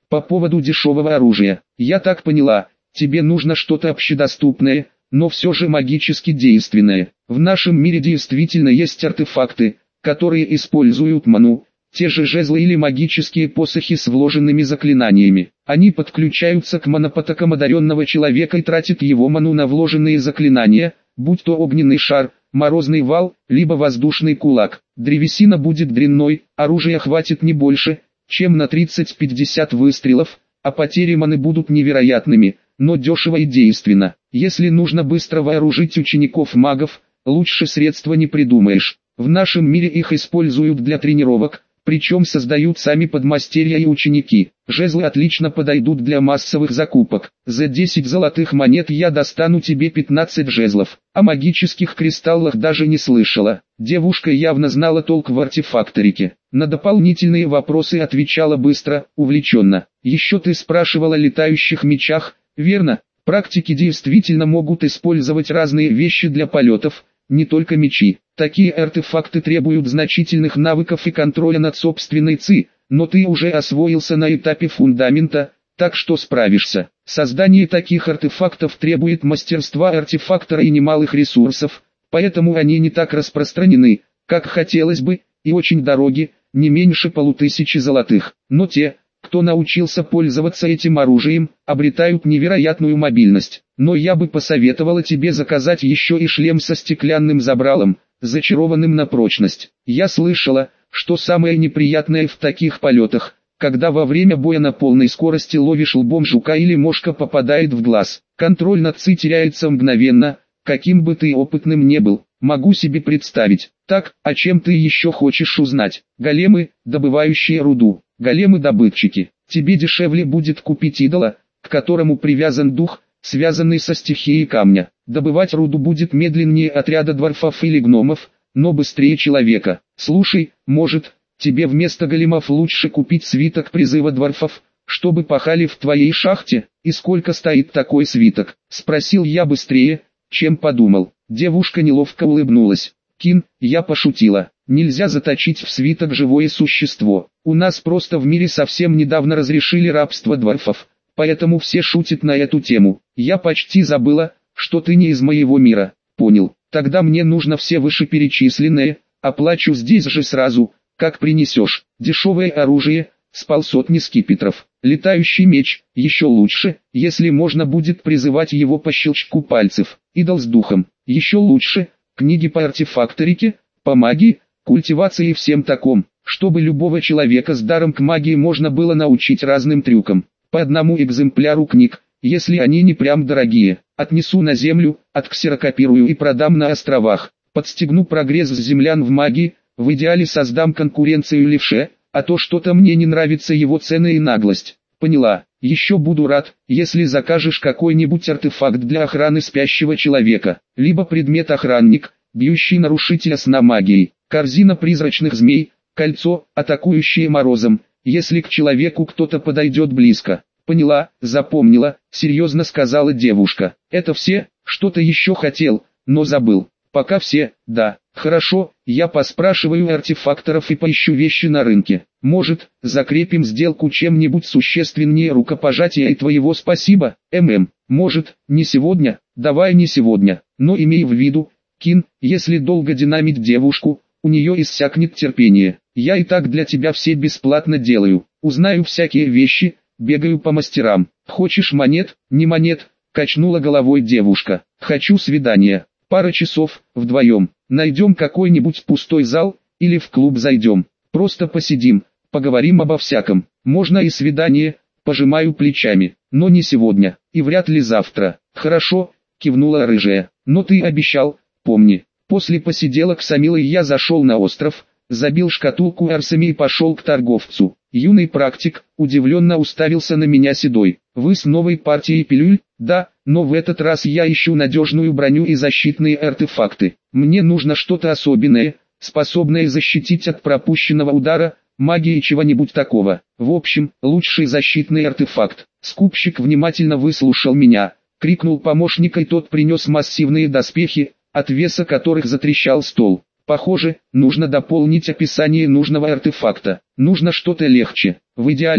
По поводу дешевого оружия. Я так поняла, тебе нужно что-то общедоступное, но все же магически действенное. В нашем мире действительно есть артефакты, которые используют ману, те же жезлы или магические посохи с вложенными заклинаниями. Они подключаются к манопотокам одаренного человека и тратят его ману на вложенные заклинания, будь то огненный шар, морозный вал, либо воздушный кулак. Древесина будет дрянной, оружия хватит не больше, чем на 30-50 выстрелов, а потери маны будут невероятными, но дешево и действенно. Если нужно быстро вооружить учеников-магов, лучше средства не придумаешь. В нашем мире их используют для тренировок, причем создают сами подмастерья и ученики. Жезлы отлично подойдут для массовых закупок. За 10 золотых монет я достану тебе 15 жезлов. О магических кристаллах даже не слышала. Девушка явно знала толк в артефакторике. На дополнительные вопросы отвечала быстро, увлеченно. Еще ты спрашивала о летающих мечах, верно? Практики действительно могут использовать разные вещи для полетов, не только мечи. Такие артефакты требуют значительных навыков и контроля над собственной ци, но ты уже освоился на этапе фундамента, так что справишься. Создание таких артефактов требует мастерства артефактора и немалых ресурсов, поэтому они не так распространены, как хотелось бы, и очень дороги, не меньше 500 золотых. Но те, кто научился пользоваться этим оружием, обретают невероятную мобильность. Но я бы посоветовала тебе заказать еще и шлем со стеклянным забралом, зачарованным на прочность. Я слышала, что самое неприятное в таких полетах, когда во время боя на полной скорости ловишь лбом жука или мошка попадает в глаз. Контроль над ци теряется мгновенно, каким бы ты опытным не был. Могу себе представить. Так, о чем ты еще хочешь узнать? Големы, добывающие руду. Големы-добытчики. Тебе дешевле будет купить идола, к которому привязан дух, связанный со стихией камня. Добывать руду будет медленнее отряда дворфов или гномов, но быстрее человека. Слушай, может, тебе вместо големов лучше купить свиток призыва дворфов, чтобы пахали в твоей шахте? И сколько стоит такой свиток? Спросил я быстрее, чем подумал. Девушка неловко улыбнулась. Кин, я пошутила. Нельзя заточить в свиток живое существо. У нас просто в мире совсем недавно разрешили рабство дворфов, поэтому все шутят на эту тему. Я почти забыла, что ты не из моего мира. Понял. Тогда мне нужно все вышеперечисленное, оплачу здесь же сразу, как принесешь. Дешевое оружие, с полсотни скипетров. Летающий меч, еще лучше, если можно будет призывать его по щелчку пальцев. Идол с духом, еще лучше. Книги по артефакторике, по магии, культивации и всем таком, чтобы любого человека с даром к магии можно было научить разным трюкам. По одному экземпляру книг, если они не прям дорогие, отнесу на землю, отксерокопирую и продам на островах. Подстегну прогресс землян в магии, в идеале создам конкуренцию левше, а то что-то мне не нравится его цены и наглость. Поняла. Еще буду рад, если закажешь какой-нибудь артефакт для охраны спящего человека, либо предмет-охранник, бьющий нарушителя сна магией, корзина призрачных змей, кольцо, атакующее морозом, если к человеку кто-то подойдет близко. Поняла, запомнила, серьезно сказала девушка. Это все, что-то еще хотел, но забыл. Пока все, да. Хорошо, я поспрашиваю артефакторов и поищу вещи на рынке. Может, закрепим сделку чем-нибудь существеннее рукопожатия и твоего спасибо, Может, не сегодня, давай не сегодня, но имей в виду, Кин, если долго динамить девушку, у нее иссякнет терпение. Я и так для тебя все бесплатно делаю. Узнаю всякие вещи, бегаю по мастерам. Хочешь монет, не монет, качнула головой девушка. Хочу свидания. Пара часов, вдвоем. Найдем какой-нибудь пустой зал, или в клуб зайдем. Просто посидим, поговорим обо всяком. Можно и свидание, пожимаю плечами. Но не сегодня, и вряд ли завтра. Хорошо, кивнула рыжая. Но ты обещал, помни. После посиделок с Амилой я зашел на остров, забил шкатулку арсами и пошел к торговцу. Юный практик, удивленно уставился на меня седой. Вы с новой партией пилюль? Да, но в этот раз я ищу надежную броню и защитные артефакты. Мне нужно что-то особенное, способное защитить от пропущенного удара, магии и чего-нибудь такого. В общем, лучший защитный артефакт. Скупщик внимательно выслушал меня, крикнул помощника, и тот принес массивные доспехи, от веса которых затрещал стол. Похоже, нужно дополнить описание нужного артефакта. Нужно что-то легче. В идеале,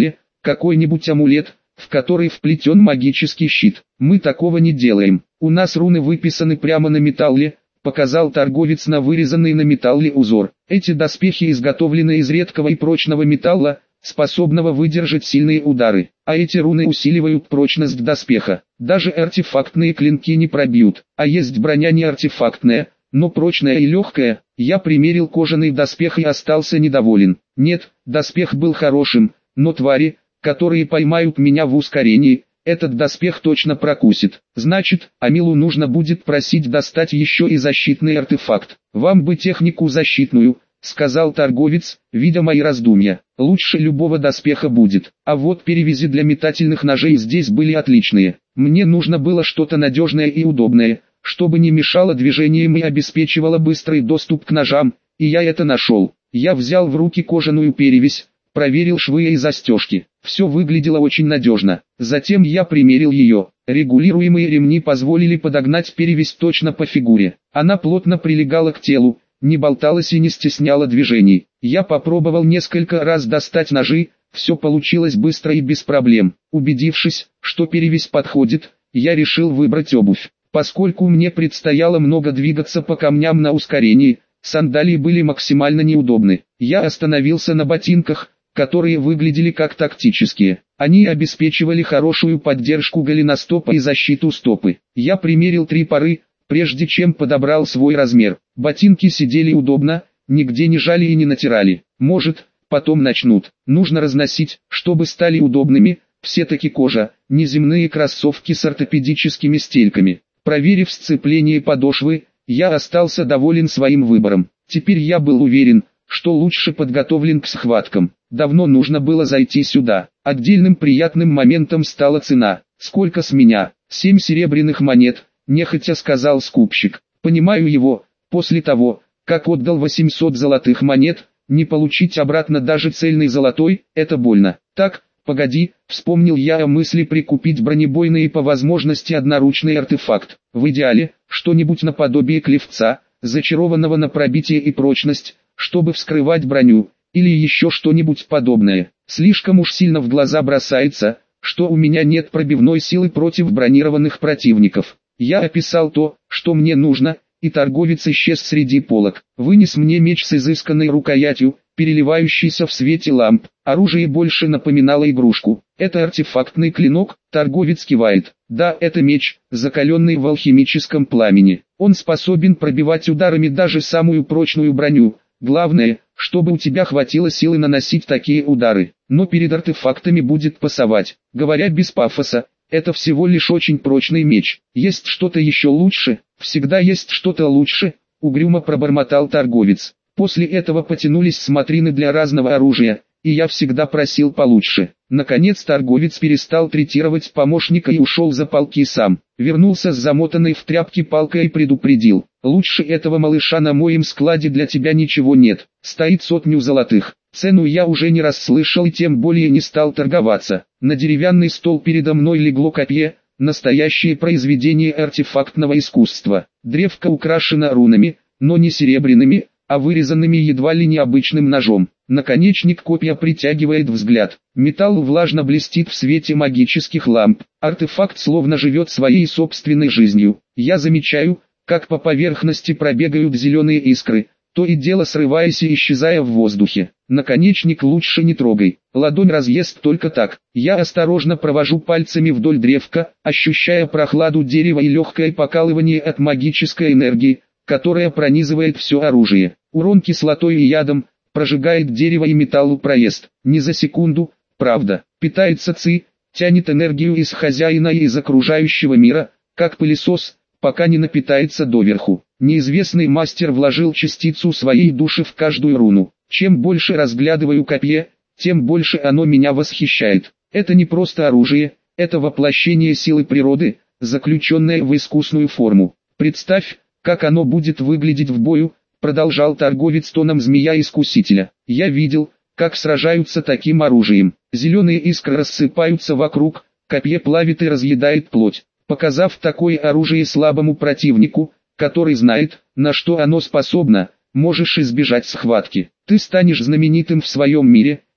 какой-нибудь амулет, в который вплетен магический щит. Мы такого не делаем. У нас руны выписаны прямо на металле, показал торговец на вырезанный на металле узор. Эти доспехи изготовлены из редкого и прочного металла, способного выдержать сильные удары, а эти руны усиливают прочность доспеха. Даже артефактные клинки не пробьют, а есть броня не артефактная, но прочная и легкая. Я примерил кожаный доспех и остался недоволен. Нет, доспех был хорошим, но твари, которые поймают меня в ускорении, этот доспех точно прокусит. Значит, Амилу нужно будет просить достать еще и защитный артефакт. Вам бы технику защитную, сказал торговец, видя мои раздумья. Лучше любого доспеха будет. А вот перевязи для метательных ножей здесь были отличные. Мне нужно было что-то надежное и удобное, чтобы не мешало движениям и обеспечивало быстрый доступ к ножам, и я это нашел. Я взял в руки кожаную перевязь, проверил швы и застежки. Все выглядело очень надежно. Затем я примерил ее. Регулируемые ремни позволили подогнать перевязь точно по фигуре. Она плотно прилегала к телу, не болталась и не стесняла движений. Я попробовал несколько раз достать ножи, все получилось быстро и без проблем. Убедившись, что перевязь подходит, я решил выбрать обувь. Поскольку мне предстояло много двигаться по камням на ускорении, сандалии были максимально неудобны. Я остановился на ботинках, которые выглядели как тактические. Они обеспечивали хорошую поддержку голеностопа и защиту стопы. Я примерил 3 пары, прежде чем подобрал свой размер. Ботинки сидели удобно, нигде не жали и не натирали. Может, потом начнут. Нужно разносить, чтобы стали удобными, все-таки кожа, неземные кроссовки с ортопедическими стельками. Проверив сцепление подошвы, я остался доволен своим выбором. Теперь я был уверен, что лучше подготовлен к схваткам. Давно нужно было зайти сюда. Отдельным приятным моментом стала цена. Сколько с меня? 7 серебряных монет, нехотя сказал скупщик. Понимаю его, после того, как отдал 800 золотых монет, не получить обратно даже цельный золотой, это больно. Так, погоди, вспомнил я о мысли прикупить бронебойный и по возможности одноручный артефакт. В идеале, что-нибудь наподобие клевца, зачарованного на пробитие и прочность, чтобы вскрывать броню, или еще что-нибудь подобное. Слишком уж сильно в глаза бросается, что у меня нет пробивной силы против бронированных противников. Я описал то, что мне нужно, и торговец исчез среди полок. Вынес мне меч с изысканной рукоятью, переливающийся в свете ламп. Оружие больше напоминало игрушку. Это артефактный клинок, торговец кивает. Да, это меч, закаленный в алхимическом пламени. Он способен пробивать ударами даже самую прочную броню. Главное, чтобы у тебя хватило силы наносить такие удары. Но перед артефактами будет пасовать. Говоря без пафоса, это всего лишь очень прочный меч. Есть что-то еще лучше? Всегда есть что-то лучше, угрюмо пробормотал торговец. После этого потянулись смотрины для разного оружия, и я всегда просил получше. Наконец торговец перестал третировать помощника и ушел за палки сам. Вернулся с замотанной в тряпки палкой и предупредил: лучше этого малыша на моем складе для тебя ничего нет, стоит 100 золотых. Цену я уже не раз слышал и тем более не стал торговаться. На деревянный стол передо мной легло копье, настоящее произведение артефактного искусства. Древко украшено рунами, но не серебряными, а вырезанными едва ли не обычным ножом. Наконечник копья притягивает взгляд. Металл влажно блестит в свете магических ламп. Артефакт словно живет своей собственной жизнью. Я замечаю, как по поверхности пробегают зеленые искры, то и дело срываясь и исчезая в воздухе. Наконечник лучше не трогай, ладонь разъест только так. Я осторожно провожу пальцами вдоль древка, ощущая прохладу дерева и легкое покалывание от магической энергии, которая пронизывает все оружие. Урон кислотой и ядом прожигает дерево и металлу проезд. Не за секунду, правда. Питается ци, тянет энергию из хозяина и из окружающего мира, как пылесос, пока не напитается доверху. Неизвестный мастер вложил частицу своей души в каждую руну. Чем больше разглядываю копье, тем больше оно меня восхищает. Это не просто оружие, это воплощение силы природы, заключенное в искусную форму. Представь, как оно будет выглядеть в бою, продолжал торговец тоном змея-искусителя. Я видел, как сражаются таким оружием. Зеленые искры рассыпаются вокруг, копье плавит и разъедает плоть. Показав такое оружие слабому противнику, который знает, на что оно способно, можешь избежать схватки. Ты станешь знаменитым в своем мире,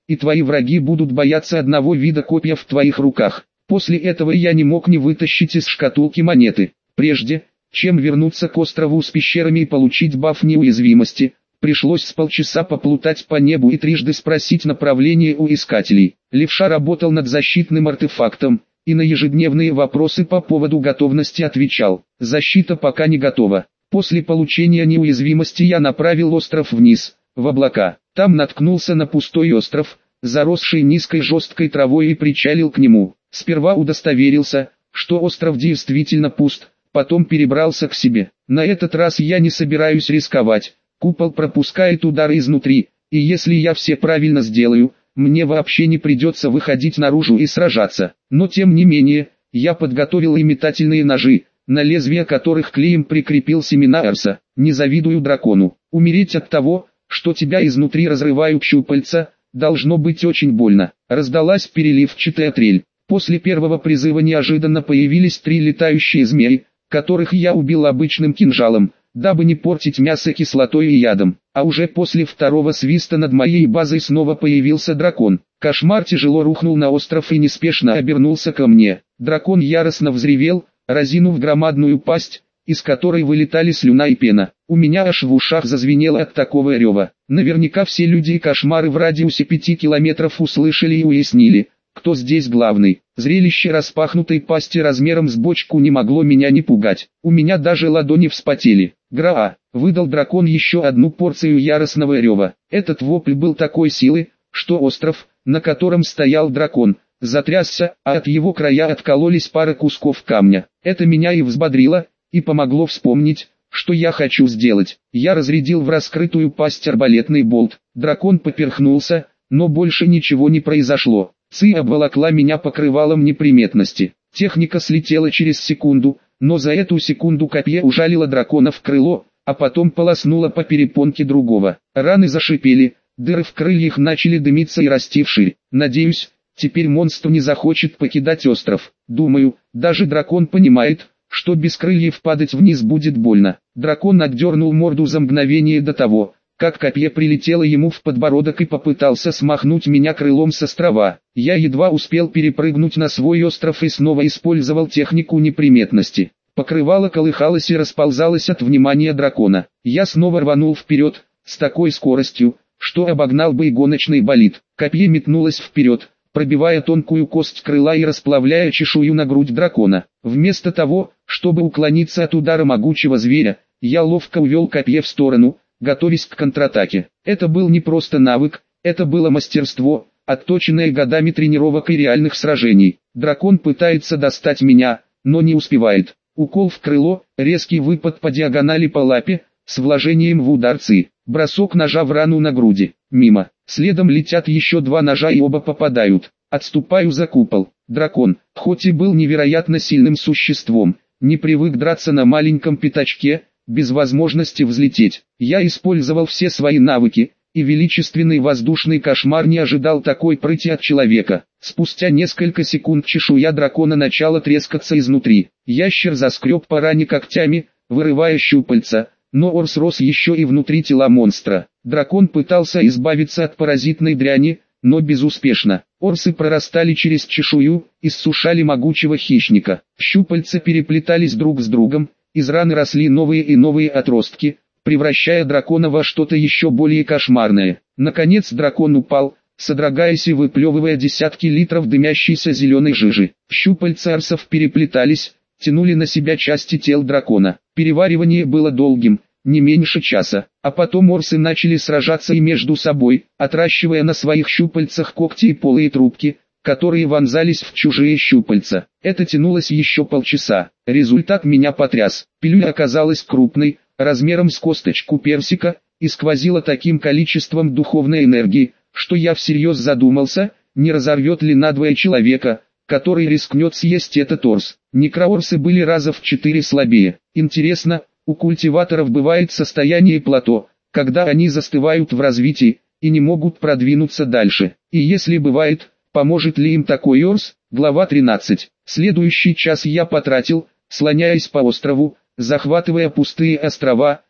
и твои враги будут бояться одного вида копья в твоих руках. После этого я не мог не вытащить из шкатулки монеты. Прежде, чем вернуться к острову с пещерами и получить баф неуязвимости, пришлось с полчаса поплутать по небу и трижды спросить направление у искателей. Левша работал над защитным артефактом, и на ежедневные вопросы по поводу готовности отвечал: защита пока не готова. После получения неуязвимости я направил остров вниз, в облака. Там наткнулся на пустой остров, заросший низкой жесткой травой, и причалил к нему. Сперва удостоверился, что остров действительно пуст, потом перебрался к себе. На этот раз я не собираюсь рисковать. Купол пропускает удары изнутри, и если я все правильно сделаю, мне вообще не придется выходить наружу и сражаться. Но тем не менее, я подготовил и метательные ножи, на лезвия которых клеем прикрепил семена Эрса. Не завидую дракону. Умереть от того, что тебя изнутри разрывают щупальца, должно быть очень больно. Раздалась переливчатая трель. После первого призыва неожиданно появились 3 летающие змеи, которых я убил обычным кинжалом, дабы не портить мясо кислотой и ядом. А уже после второго свиста над моей базой снова появился дракон. Кошмар тяжело рухнул на остров и неспешно обернулся ко мне. Дракон яростно взревел, разинув громадную пасть, из которой вылетали слюна и пена. У меня аж в ушах зазвенело от такого рева. Наверняка все люди и кошмары в радиусе 5 километров услышали и уяснили, кто здесь главный. Зрелище распахнутой пасти размером с бочку не могло меня не пугать. У меня даже ладони вспотели. «Граа!» — выдал дракон еще одну порцию яростного рева. Этот вопль был такой силы, что остров, на котором стоял дракон, затрясся, а от его края откололись пара кусков камня. Это меня и взбодрило, и помогло вспомнить, что я хочу сделать. Я разрядил в раскрытую пасть арбалетный болт. Дракон поперхнулся, но больше ничего не произошло. Ци обволокла меня покрывалом неприметности. Техника слетела через секунду, но за эту секунду копье ужалило дракона в крыло, а потом полоснуло по перепонке другого. Раны зашипели, дыры в крыльях начали дымиться и расти вширь. Надеюсь, теперь монстр не захочет покидать остров. Думаю, даже дракон понимает, что без крыльев падать вниз будет больно. Дракон отдернул морду за мгновение до того, как копье прилетело ему в подбородок и попытался смахнуть меня крылом с острова. Я едва успел перепрыгнуть на свой остров и снова использовал технику неприметности. Покрывало колыхалось и расползалось от внимания дракона. Я снова рванул вперед, с такой скоростью, что обогнал бы и гоночный болид. Копье метнулось вперед, пробивая тонкую кость крыла и расплавляя чешую на грудь дракона. Вместо того, чтобы уклониться от удара могучего зверя, я ловко увел копье в сторону, готовясь к контратаке. Это был не просто навык, это было мастерство, отточенное годами тренировок и реальных сражений. Дракон пытается достать меня, но не успевает. Укол в крыло, резкий выпад по диагонали по лапе, с вложением в удар ци. Бросок ножа в рану на груди. Мимо. Следом летят еще 2 ножа и оба попадают. Отступаю за купол. Дракон, хоть и был невероятно сильным существом, не привык драться на маленьком пятачке, без возможности взлететь. Я использовал все свои навыки, и величественный воздушный кошмар не ожидал такой прыти от человека. Спустя несколько секунд чешуя дракона начала трескаться изнутри. Ящер заскреб по ране когтями, вырывая щупальца, но Орс рос еще и внутри тела монстра. Дракон пытался избавиться от паразитной дряни, но безуспешно. Орсы прорастали через чешую, иссушали могучего хищника. Щупальца переплетались друг с другом, из раны росли новые и новые отростки, превращая дракона во что-то еще более кошмарное. Наконец дракон упал, содрогаясь и выплевывая десятки литров дымящейся зеленой жижи. Щупальца арсов переплетались, тянули на себя части тел дракона. Переваривание было долгим, не меньше часа, а потом орсы начали сражаться и между собой, отращивая на своих щупальцах когти и полые трубки, которые вонзались в чужие щупальца. Это тянулось еще полчаса. Результат меня потряс. Пилюля оказалась крупной, размером с косточку персика, и сквозила таким количеством духовной энергии, что я всерьез задумался, не разорвет ли надвое человека, который рискнет съесть этот орс. Некроорсы были раза в 4 слабее. Интересно, у культиваторов бывает состояние плато, когда они застывают в развитии, и не могут продвинуться дальше. И если бывает, поможет ли им такой орс? Глава 13. Следующий час я потратил, слоняясь по острову, захватывая пустые острова,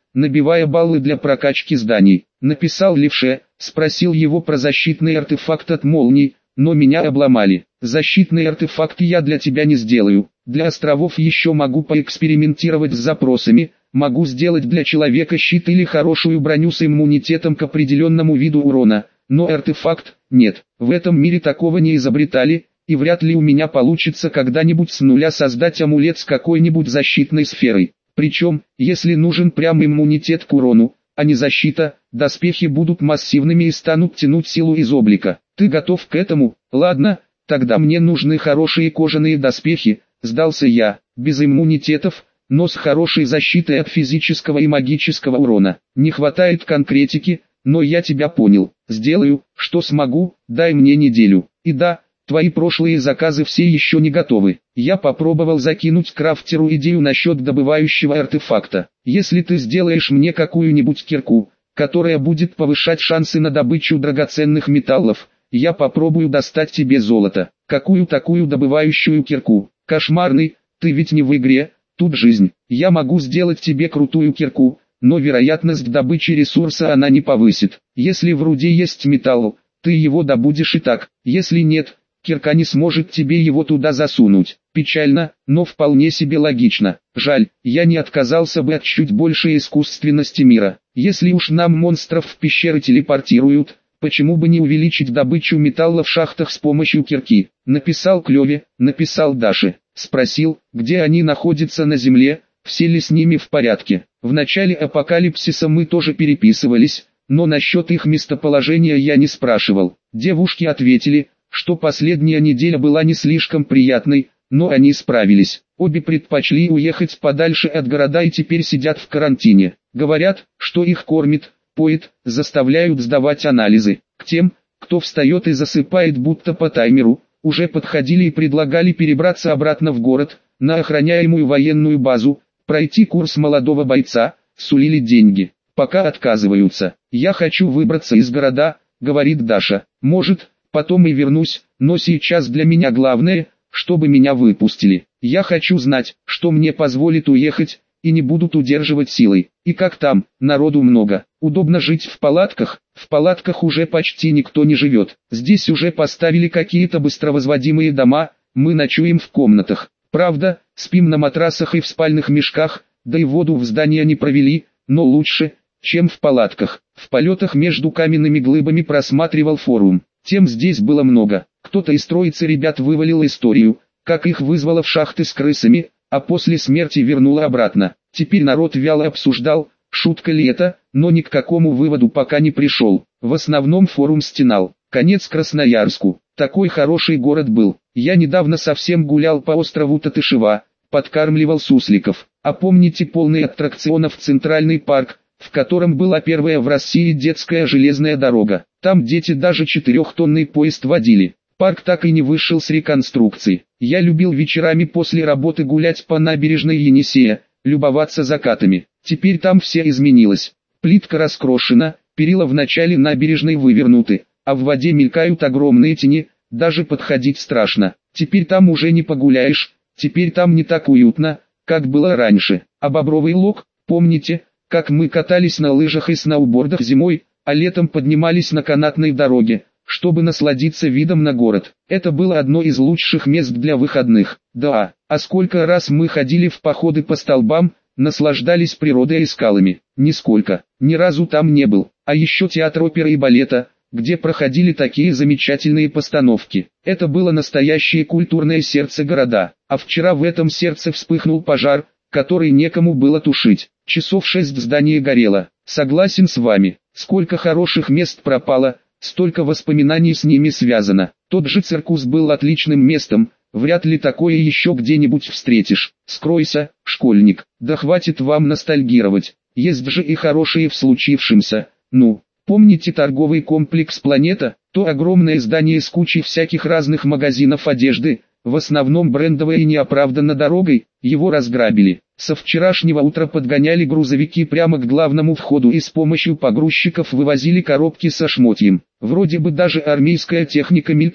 набивая баллы для прокачки зданий. Написал левше, спросил его про защитный артефакт от молний, но меня обломали. Защитный артефакт я для тебя не сделаю. Для островов еще могу поэкспериментировать с запросами, могу сделать для человека щит или хорошую броню с иммунитетом к определенному виду урона, но артефакт – нет. В этом мире такого не изобретали, и вряд ли у меня получится когда-нибудь с нуля создать амулет с какой-нибудь защитной сферой. Причем, если нужен прям иммунитет к урону, а не защита, доспехи будут массивными и станут тянуть силу из облика. Ты готов к этому? Ладно, тогда мне нужны хорошие кожаные доспехи, сдался я, без иммунитетов, но с хорошей защитой от физического и магического урона. Не хватает конкретики, но я тебя понял. Сделаю, что смогу, дай мне неделю. И да, твои прошлые заказы все еще не готовы. Я попробовал закинуть крафтеру идею насчет добывающего артефакта. Если ты сделаешь мне какую-нибудь кирку, которая будет повышать шансы на добычу драгоценных металлов, я попробую достать тебе золото. Какую такую добывающую кирку? Кошмарный, ты ведь не в игре, тут жизнь. Я могу сделать тебе крутую кирку, но вероятность добычи ресурса она не повысит. Если в руде есть металл, ты его добудешь и так. Если нет, кирка не сможет тебе его туда засунуть. Печально, но вполне себе логично. Жаль, я не отказался бы от чуть большей искусственности мира. Если уж нам монстров в пещеры телепортируют, почему бы не увеличить добычу металла в шахтах с помощью кирки? Написал Клёве, написал Даше. Спросил, где они находятся на земле, все ли с ними в порядке. В начале апокалипсиса мы тоже переписывались, но насчет их местоположения я не спрашивал. Девушки ответили, что последняя неделя была не слишком приятной, но они справились. Обе предпочли уехать подальше от города и теперь сидят в карантине. Говорят, что их кормят, поят, заставляют сдавать анализы. К тем, кто встает и засыпает будто по таймеру, уже подходили и предлагали перебраться обратно в город, на охраняемую военную базу, пройти курс молодого бойца, сулили деньги. Пока отказываются. Я хочу выбраться из города, говорит Даша. Может, потом и вернусь, но сейчас для меня главное, чтобы меня выпустили. Я хочу знать, что мне позволит уехать, и не будут удерживать силой. И как там, народу много. Удобно жить в палатках уже почти никто не живет. Здесь уже поставили какие-то быстровозводимые дома, мы ночуем в комнатах. Правда, спим на матрасах и в спальных мешках, да и воду в здание не провели, но лучше, чем в палатках. В полетах между каменными глыбами просматривал форум. Тем здесь было много. Кто-то из троицы ребят вывалил историю, как их вызвало в шахты с крысами, а после смерти вернуло обратно. Теперь народ вяло обсуждал, шутка ли это, но ни к какому выводу пока не пришел. В основном форум стенал. Конец Красноярску. Такой хороший город был. Я недавно совсем гулял по острову Татышева, подкармливал сусликов. А помните полный аттракционов Центральный парк, в котором была первая в России детская железная дорога? Там дети даже 4-тонный поезд водили. Парк так и не вышел с реконструкции. Я любил вечерами после работы гулять по набережной Енисея, любоваться закатами. Теперь там все изменилось. Плитка раскрошена, перила в начале набережной вывернуты, а в воде мелькают огромные тени, даже подходить страшно. Теперь там уже не погуляешь, теперь там не так уютно, как было раньше. А Бобровый Лог, помните, как мы катались на лыжах и сноубордах зимой, а летом поднимались на канатной дороге, чтобы насладиться видом на город? Это было одно из лучших мест для выходных. Да, а сколько раз мы ходили в походы по столбам, наслаждались природой и скалами. Нисколько, ни разу там не был. А еще театр оперы и балета, где проходили такие замечательные постановки. Это было настоящее культурное сердце города. А вчера в этом сердце вспыхнул пожар, который некому было тушить. Часов 6 здание горело. Согласен с вами. Сколько хороших мест пропало, столько воспоминаний с ними связано. Тот же циркус был отличным местом, вряд ли такое еще где-нибудь встретишь. Скройся, школьник, да хватит вам ностальгировать. Есть же и хорошие в случившемся. Ну, помните торговый комплекс «Планета», то огромное здание с кучей всяких разных магазинов одежды, в основном брендовой и неоправданно дорогой, его разграбили. Со вчерашнего утра подгоняли грузовики прямо к главному входу и с помощью погрузчиков вывозили коробки со шмотьем. Вроде бы даже армейская техника мелькала.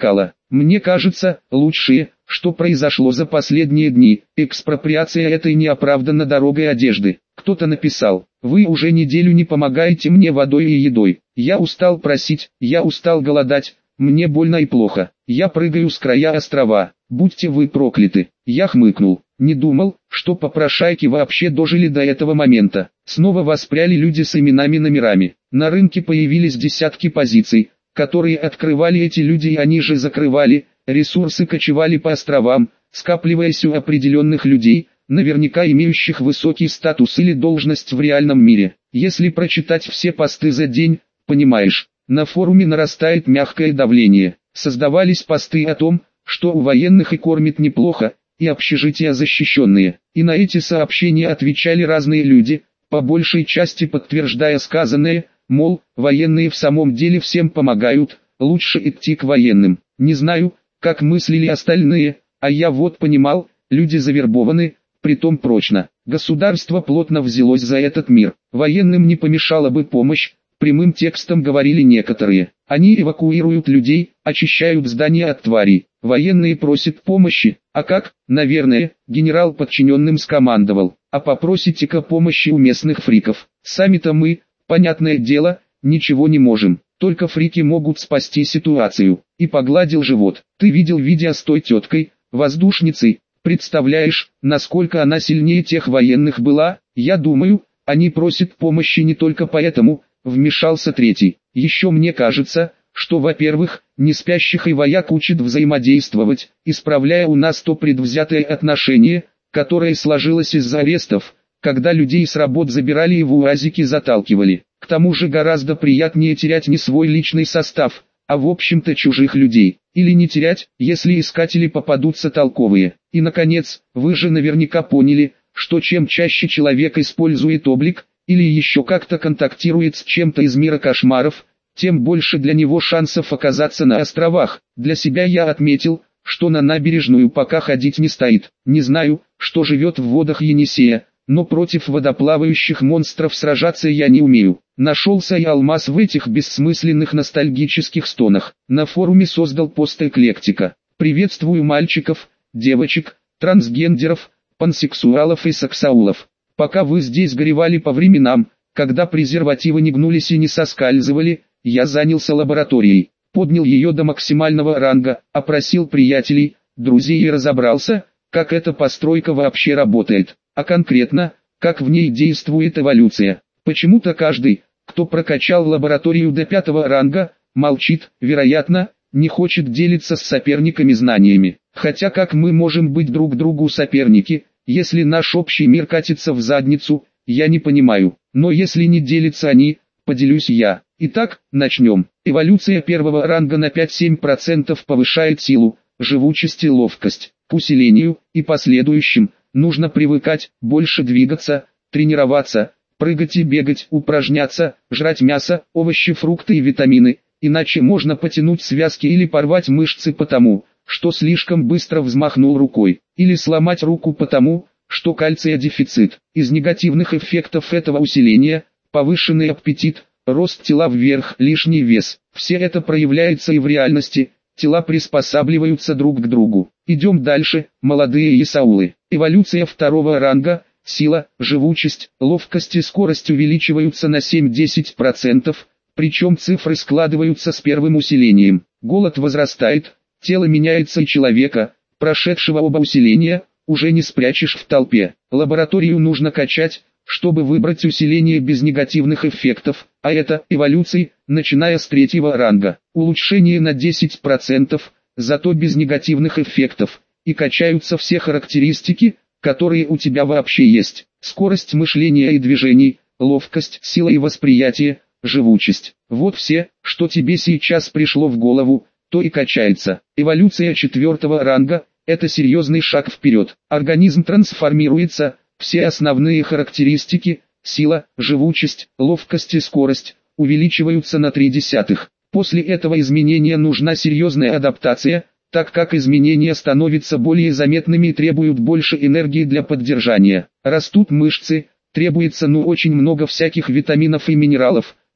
Мне кажется, лучшее, что произошло за последние дни, экспроприация этой неоправданно дорогой одежды. Кто-то написал: вы уже неделю не помогаете мне водой и едой. Я устал просить, я устал голодать, мне больно и плохо. Я прыгаю с края острова, будьте вы прокляты. Я хмыкнул. Не думал, что попрошайки вообще дожили до этого момента. Снова воспряли люди с именами-номерами. На рынке появились десятки позиций, которые открывали эти люди и они же закрывали. Ресурсы кочевали по островам, скапливаясь у определенных людей, наверняка имеющих высокий статус или должность в реальном мире. Если прочитать все посты за день, понимаешь, на форуме нарастает мягкое давление. Создавались посты о том, что у военных и кормят неплохо, и общежития защищенные. И на эти сообщения отвечали разные люди, по большей части подтверждая сказанное, мол, военные в самом деле всем помогают, лучше идти к военным. Не знаю, как мыслили остальные, а я вот понимал, люди завербованы, притом прочно. Государство плотно взялось за этот мир. Военным не помешала бы помощь, прямым текстом говорили некоторые. Они эвакуируют людей, очищают здания от тварей. Военные просят помощи, а как? Наверное, генерал подчиненным скомандовал: а попросите-ка помощи у местных фриков. Сами-то мы, понятное дело, ничего не можем. Только фрики могут спасти ситуацию. И погладил живот. Ты видел видео с той теткой, воздушницей? Представляешь, насколько она сильнее тех военных была? Я думаю, они просят помощи не только поэтому, вмешался третий. Еще мне кажется, что, во-первых, не спящих и вояк учат взаимодействовать, исправляя у нас то предвзятое отношение, которое сложилось из-за арестов, когда людей с работ забирали и в УАЗики заталкивали. К тому же гораздо приятнее терять не свой личный состав, а в общем-то чужих людей. Или не терять, если искатели попадутся толковые. И наконец, вы же наверняка поняли, что чем чаще человек использует облик, или еще как-то контактирует с чем-то из мира кошмаров, тем больше для него шансов оказаться на островах. Для себя я отметил, что на набережную пока ходить не стоит. Не знаю, что живет в водах Енисея, но против водоплавающих монстров сражаться я не умею. Нашелся и алмаз в этих бессмысленных ностальгических стонах. На форуме создал пост эклектика. Приветствую мальчиков, девочек, трансгендеров, пансексуалов и сексаулов. Пока вы здесь горевали по временам, когда презервативы не гнулись и не соскальзывали, я занялся лабораторией. Поднял ее до максимального ранга, опросил приятелей, друзей и разобрался, как эта постройка вообще работает. А конкретно, как в ней действует эволюция. Почему-то каждый, кто прокачал лабораторию до 5-го ранга, молчит, вероятно, не хочет делиться с соперниками знаниями. Хотя как мы можем быть друг другу соперники, если наш общий мир катится в задницу, я не понимаю. Но если не делятся они, поделюсь я. Итак, начнем. Эволюция 1-го ранга на 5-7% повышает силу, живучесть и ловкость. К усилению и последующим нужно привыкать, больше двигаться, тренироваться, прыгать и бегать, упражняться, жрать мясо, овощи, фрукты и витамины, иначе можно потянуть связки или порвать мышцы потому, что слишком быстро взмахнул рукой, или сломать руку потому, что кальция-дефицит. Из негативных эффектов этого усиления – повышенный аппетит, рост тела вверх, лишний вес. Все это проявляется и в реальности, тела приспосабливаются друг к другу. Идем дальше, молодые Исаулы. Эволюция 2-го ранга, сила, живучесть, ловкость и скорость увеличиваются на 7-10%, причем цифры складываются с первым усилением. Голод возрастает, тело меняется и человека, прошедшего оба усиления, уже не спрячешь в толпе. Лабораторию нужно качать, чтобы выбрать усиление без негативных эффектов, а это эволюции, начиная с 3-го ранга. Улучшение на 10%, зато без негативных эффектов, и качаются все характеристики, которые у тебя вообще есть. Скорость мышления и движений, ловкость, сила и восприятие, живучесть. Вот все, что тебе сейчас пришло в голову, то и качается. Эволюция 4-го ранга – это серьезный шаг вперед. Организм трансформируется, все основные характеристики – сила, живучесть, ловкость и скорость – увеличиваются на 0,3. После этого изменения нужна серьезная адаптация, так как изменения становятся более заметными и требуют больше энергии для поддержания. Растут мышцы, требуется очень много всяких витаминов и минералов,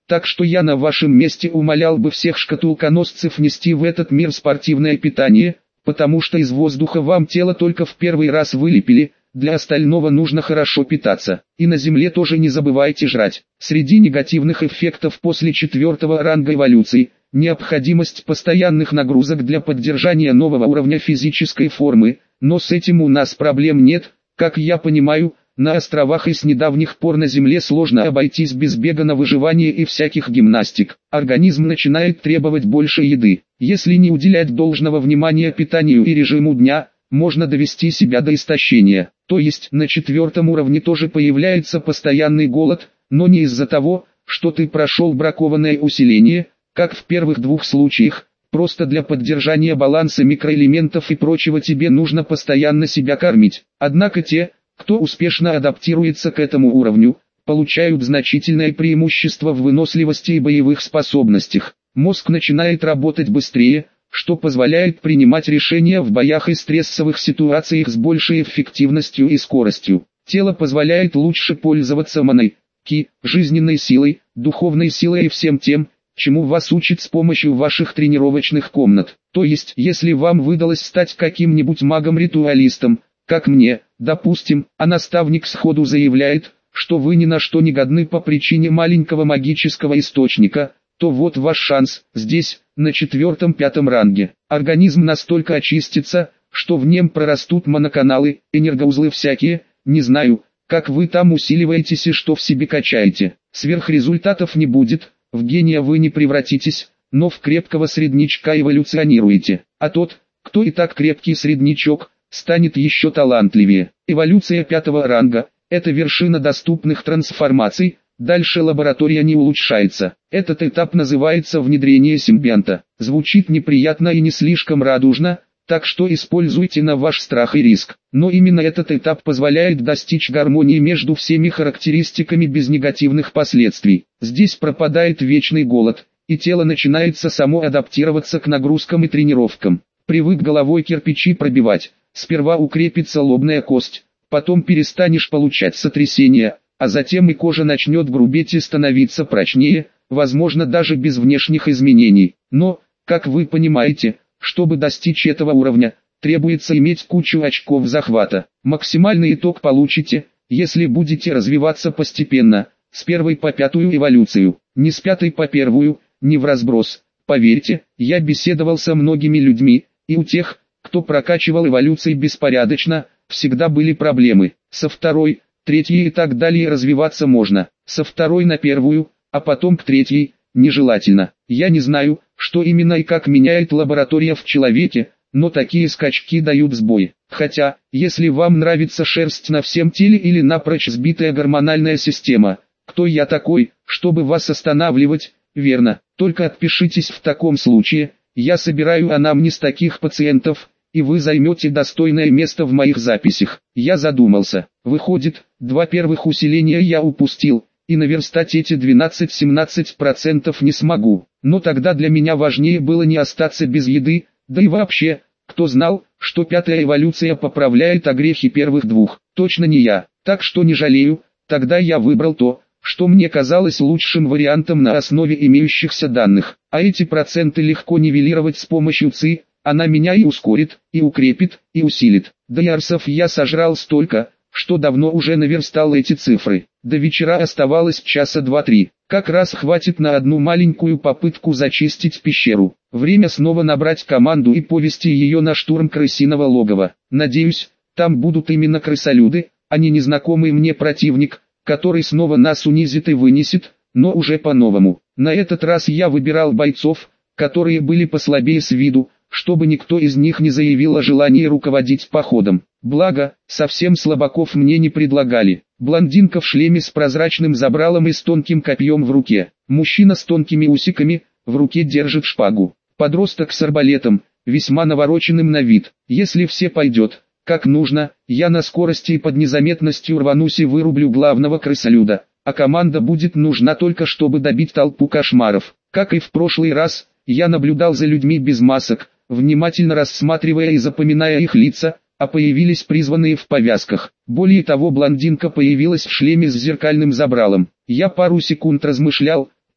Так что я на вашем месте умолял бы всех шкатулконосцев нести в этот мир спортивное питание, потому что из воздуха вам тело только в первый раз вылепили, для остального нужно хорошо питаться. И на Земле тоже не забывайте жрать. Среди негативных эффектов после 4-го ранга эволюции – необходимость постоянных нагрузок для поддержания нового уровня физической формы, но с этим у нас проблем нет, как я понимаю. На островах и с недавних пор на Земле сложно обойтись без бега на выживание и всяких гимнастик. Организм начинает требовать больше еды. Если не уделять должного внимания питанию и режиму дня, можно довести себя до истощения. То есть на 4-м уровне тоже появляется постоянный голод, но не из-за того, что ты прошел бракованное усиление, как в первых 2 случаях. Просто для поддержания баланса микроэлементов и прочего тебе нужно постоянно себя кормить. Однако те, кто успешно адаптируется к этому уровню, получают значительное преимущество в выносливости и боевых способностях. Мозг начинает работать быстрее, что позволяет принимать решения в боях и стрессовых ситуациях с большей эффективностью и скоростью. Тело позволяет лучше пользоваться маной, ки, жизненной силой, духовной силой и всем тем, чему вас учат с помощью ваших тренировочных комнат. То есть, если вам выдалось стать каким-нибудь магом-ритуалистом, как мне, допустим, а наставник сходу заявляет, что вы ни на что не годны по причине маленького магического источника, то вот ваш шанс, здесь, на 4-5 ранге. Организм настолько очистится, что в нем прорастут моноканалы, энергоузлы всякие, не знаю, как вы там усиливаетесь и что в себе качаете. Сверхрезультатов не будет, в гения вы не превратитесь, но в крепкого среднячка эволюционируете. А тот, кто и так крепкий среднячок, станет еще талантливее. Эволюция 5-го ранга – это вершина доступных трансформаций, дальше лаборатория не улучшается. Этот этап называется внедрение симбионта. Звучит неприятно и не слишком радужно, так что используйте на ваш страх и риск. Но именно этот этап позволяет достичь гармонии между всеми характеристиками без негативных последствий. Здесь пропадает вечный голод, и тело начинается само адаптироваться к нагрузкам и тренировкам. Привык головой кирпичи пробивать. Сперва укрепится лобная кость, потом перестанешь получать сотрясения, а затем и кожа начнет грубеть и становиться прочнее, возможно даже без внешних изменений. Но, как вы понимаете, чтобы достичь этого уровня, требуется иметь кучу очков захвата. Максимальный итог получите, если будете развиваться постепенно, с 1 по 5-ю эволюцию, не с 5 по 1-ю, не в разброс. Поверьте, я беседовал со многими людьми, и у тех, кто прокачивал эволюции беспорядочно, всегда были проблемы. Со 2-й, 3-й и так далее развиваться можно. Со 2-й на 1-ю, а потом к 3-й, нежелательно. Я не знаю, что именно и как меняет лаборатория в человеке, но такие скачки дают сбой. Хотя, если вам нравится шерсть на всем теле или напрочь сбитая гормональная система, кто я такой, чтобы вас останавливать? Верно, только отпишитесь в таком случае. Я собираю анамнез таких пациентов, и вы займете достойное место в моих записях. Я задумался. Выходит, 2 первых усиления я упустил, и наверстать эти 12-17% не смогу. Но тогда для меня важнее было не остаться без еды, да и вообще, кто знал, что 5-я эволюция поправляет огрехи первых 2. Точно не я. Так что не жалею, тогда я выбрал то, что мне казалось лучшим вариантом на основе имеющихся данных. А эти проценты легко нивелировать с помощью ЦИ, она меня и ускорит, и укрепит, и усилит. Да ярсов я сожрал столько, что давно уже наверстал эти цифры. До вечера оставалось часа 2-3. Как раз хватит на одну маленькую попытку зачистить пещеру. Время снова набрать команду и повести ее на штурм крысиного логова. Надеюсь, там будут именно крысолюды, а не незнакомый мне противник, который снова нас унизит и вынесет, но уже по-новому. На этот раз я выбирал бойцов, которые были послабее с виду, чтобы никто из них не заявил о желании руководить походом. Благо, совсем слабаков мне не предлагали. Блондинка в шлеме с прозрачным забралом и с тонким копьем в руке. Мужчина с тонкими усиками, в руке держит шпагу. Подросток с арбалетом, весьма навороченным на вид. Если все пойдет как нужно, я на скорости и под незаметностью рванусь и вырублю главного крысолюда, а команда будет нужна только чтобы добить толпу кошмаров. Как и в прошлый раз, я наблюдал за людьми без масок, внимательно рассматривая и запоминая их лица, а появились призванные в повязках. Более того, блондинка появилась в шлеме с зеркальным забралом. Я пару секунд размышлял,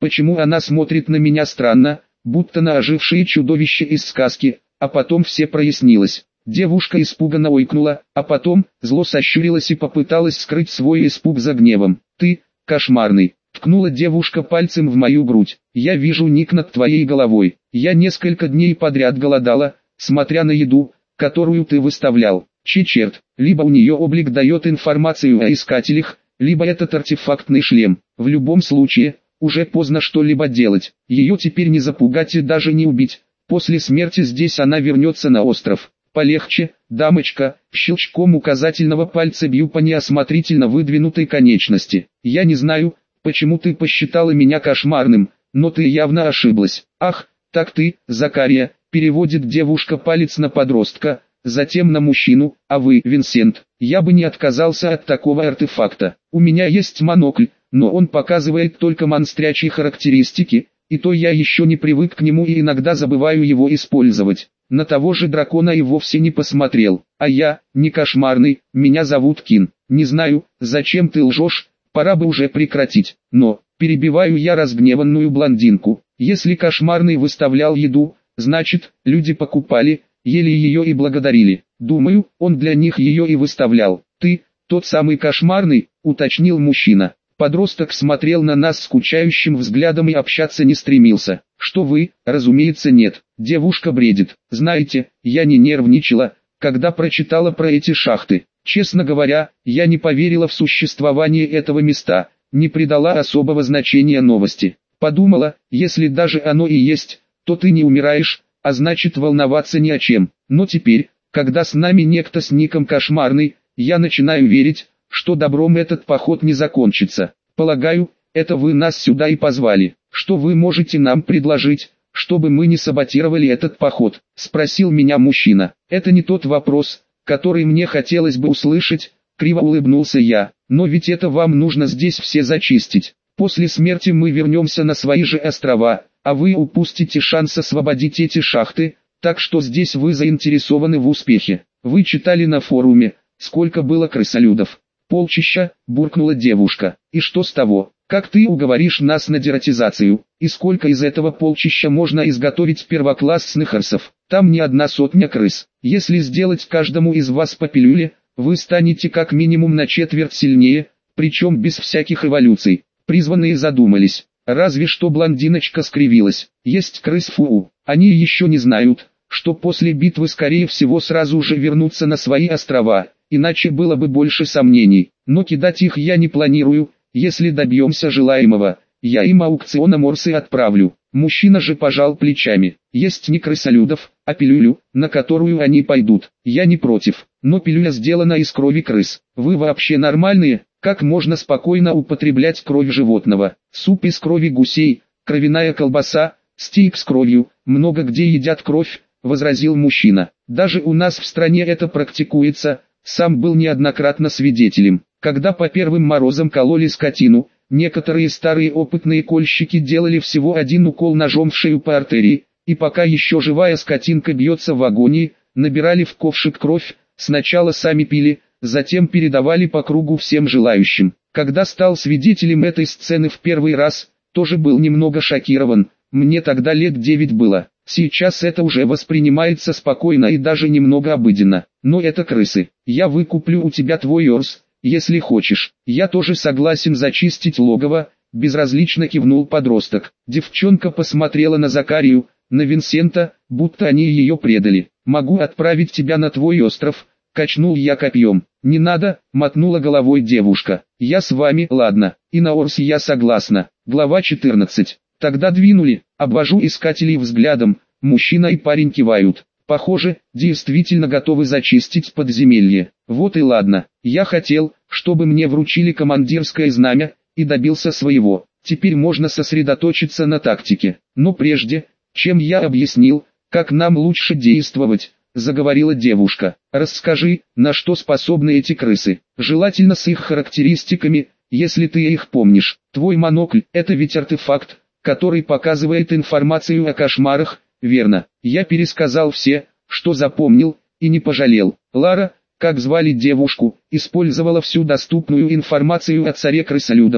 Почему она смотрит на меня странно, будто на ожившее чудовище из сказки, а потом все прояснилось. Девушка испуганно ойкнула, а потом, зло сощурилась и попыталась скрыть свой испуг за гневом. «Ты, кошмарный!» — ткнула девушка пальцем в мою грудь. «Я вижу ник над твоей головой. Я несколько дней подряд голодала, смотря на еду, которую ты выставлял. Черт, либо у нее облик дает информацию о искателях, либо этот артефактный шлем. В любом случае, уже поздно что-либо делать. Ее теперь не запугать и даже не убить. После смерти здесь она вернется на остров. Полегче, дамочка», щелчком указательного пальца бью по неосмотрительно выдвинутой конечности. «Я не знаю, почему ты посчитала меня кошмарным, но ты явно ошиблась». «Ах, так ты, Закария», переводит девушка палец на подростка, затем на мужчину. «А вы, Винсент, я бы не отказался от такого артефакта. У меня есть монокль, но он показывает только монстрячьи характеристики, и то я еще не привык к нему и иногда забываю его использовать. На того же дракона и вовсе не посмотрел. А я, не кошмарный, меня зовут Кин. Не знаю, зачем ты лжешь, пора бы уже прекратить. Но, перебиваю я разгневанную блондинку, если кошмарный выставлял еду, значит, люди покупали, ели ее и благодарили. Думаю, он для них ее и выставлял. Ты, тот самый кошмарный, уточнил мужчина. Подросток смотрел на нас скучающим взглядом и общаться не стремился. «Что вы?» «Разумеется, нет. Девушка бредит. Знаете, я не нервничала, когда прочитала про эти шахты. Честно говоря, я не поверила в существование этого места, не придала особого значения новости. Подумала, если даже оно и есть, то ты не умираешь, а значит волноваться ни о чем. Но теперь, когда с нами некто с ником Кошмарный, я начинаю верить, что добром этот поход не закончится. Полагаю, это вы нас сюда и позвали. Что вы можете нам предложить, чтобы мы не саботировали этот поход?» — спросил меня мужчина. «Это не тот вопрос, который мне хотелось бы услышать», — криво улыбнулся я. «Но ведь это вам нужно здесь все зачистить. После смерти мы вернемся на свои же острова, а вы упустите шанс освободить эти шахты, так что здесь вы заинтересованы в успехе. Вы читали на форуме, сколько было крысолюдов?» «Полчища», — буркнула девушка. «И что с того? Как ты уговоришь нас на дератизацию? И сколько из этого полчища можно изготовить первоклассных арсов? Там не одна сотня крыс. Если сделать каждому из вас по пилюле, вы станете как минимум на четверть сильнее, причем без всяких эволюций». Призванные задумались. Разве что блондиночка скривилась. «Есть крыс фу. Они еще не знают, что после битвы скорее всего сразу же вернутся на свои острова, иначе было бы больше сомнений. Но кидать их я не планирую. Если добьемся желаемого, я им аукционом орсы отправлю». Мужчина же пожал плечами. «Есть не крысолюдов, а пилюлю, на которую они пойдут. Я не против, но пилюля сделана из крови крыс. Вы вообще нормальные? Как можно спокойно употреблять кровь животного? Суп из крови гусей, кровяная колбаса, стейк с кровью, много где едят кровь», — возразил мужчина. «Даже у нас в стране это практикуется, сам был неоднократно свидетелем. Когда по первым морозам кололи скотину, некоторые старые опытные кольщики делали всего один укол ножом в шею по артерии, и пока еще живая скотинка бьется в агонии, набирали в ковшик кровь, сначала сами пили, затем передавали по кругу всем желающим. Когда стал свидетелем этой сцены в первый раз, тоже был немного шокирован, мне тогда лет 9 было. Сейчас это уже воспринимается спокойно и даже немного обыденно. Но это крысы. Я выкуплю у тебя твой орс, если хочешь. Я тоже согласен зачистить логово, безразлично кивнул подросток. Девчонка посмотрела на Закарию, на Винсента, будто они ее предали. «Могу отправить тебя на твой остров», — качнул я копьем. «Не надо», — мотнула головой девушка. «Я с вами, ладно, и на орс я согласна». Глава 14. Тогда двинули, обвожу искателей взглядом, мужчина и парень кивают. Похоже, действительно готовы зачистить подземелье. Вот и ладно, я хотел, чтобы мне вручили командирское знамя, и добился своего. Теперь можно сосредоточиться на тактике. Но прежде, чем я объяснил, как нам лучше действовать, заговорила девушка. «Расскажи, на что способны эти крысы, желательно с их характеристиками, если ты их помнишь. Твой монокль – это ведь артефакт, который показывает информацию о кошмарах, верно?» Я пересказал все, что запомнил, и не пожалел. Лара, как звали девушку, использовала всю доступную информацию о царе крысолюдов,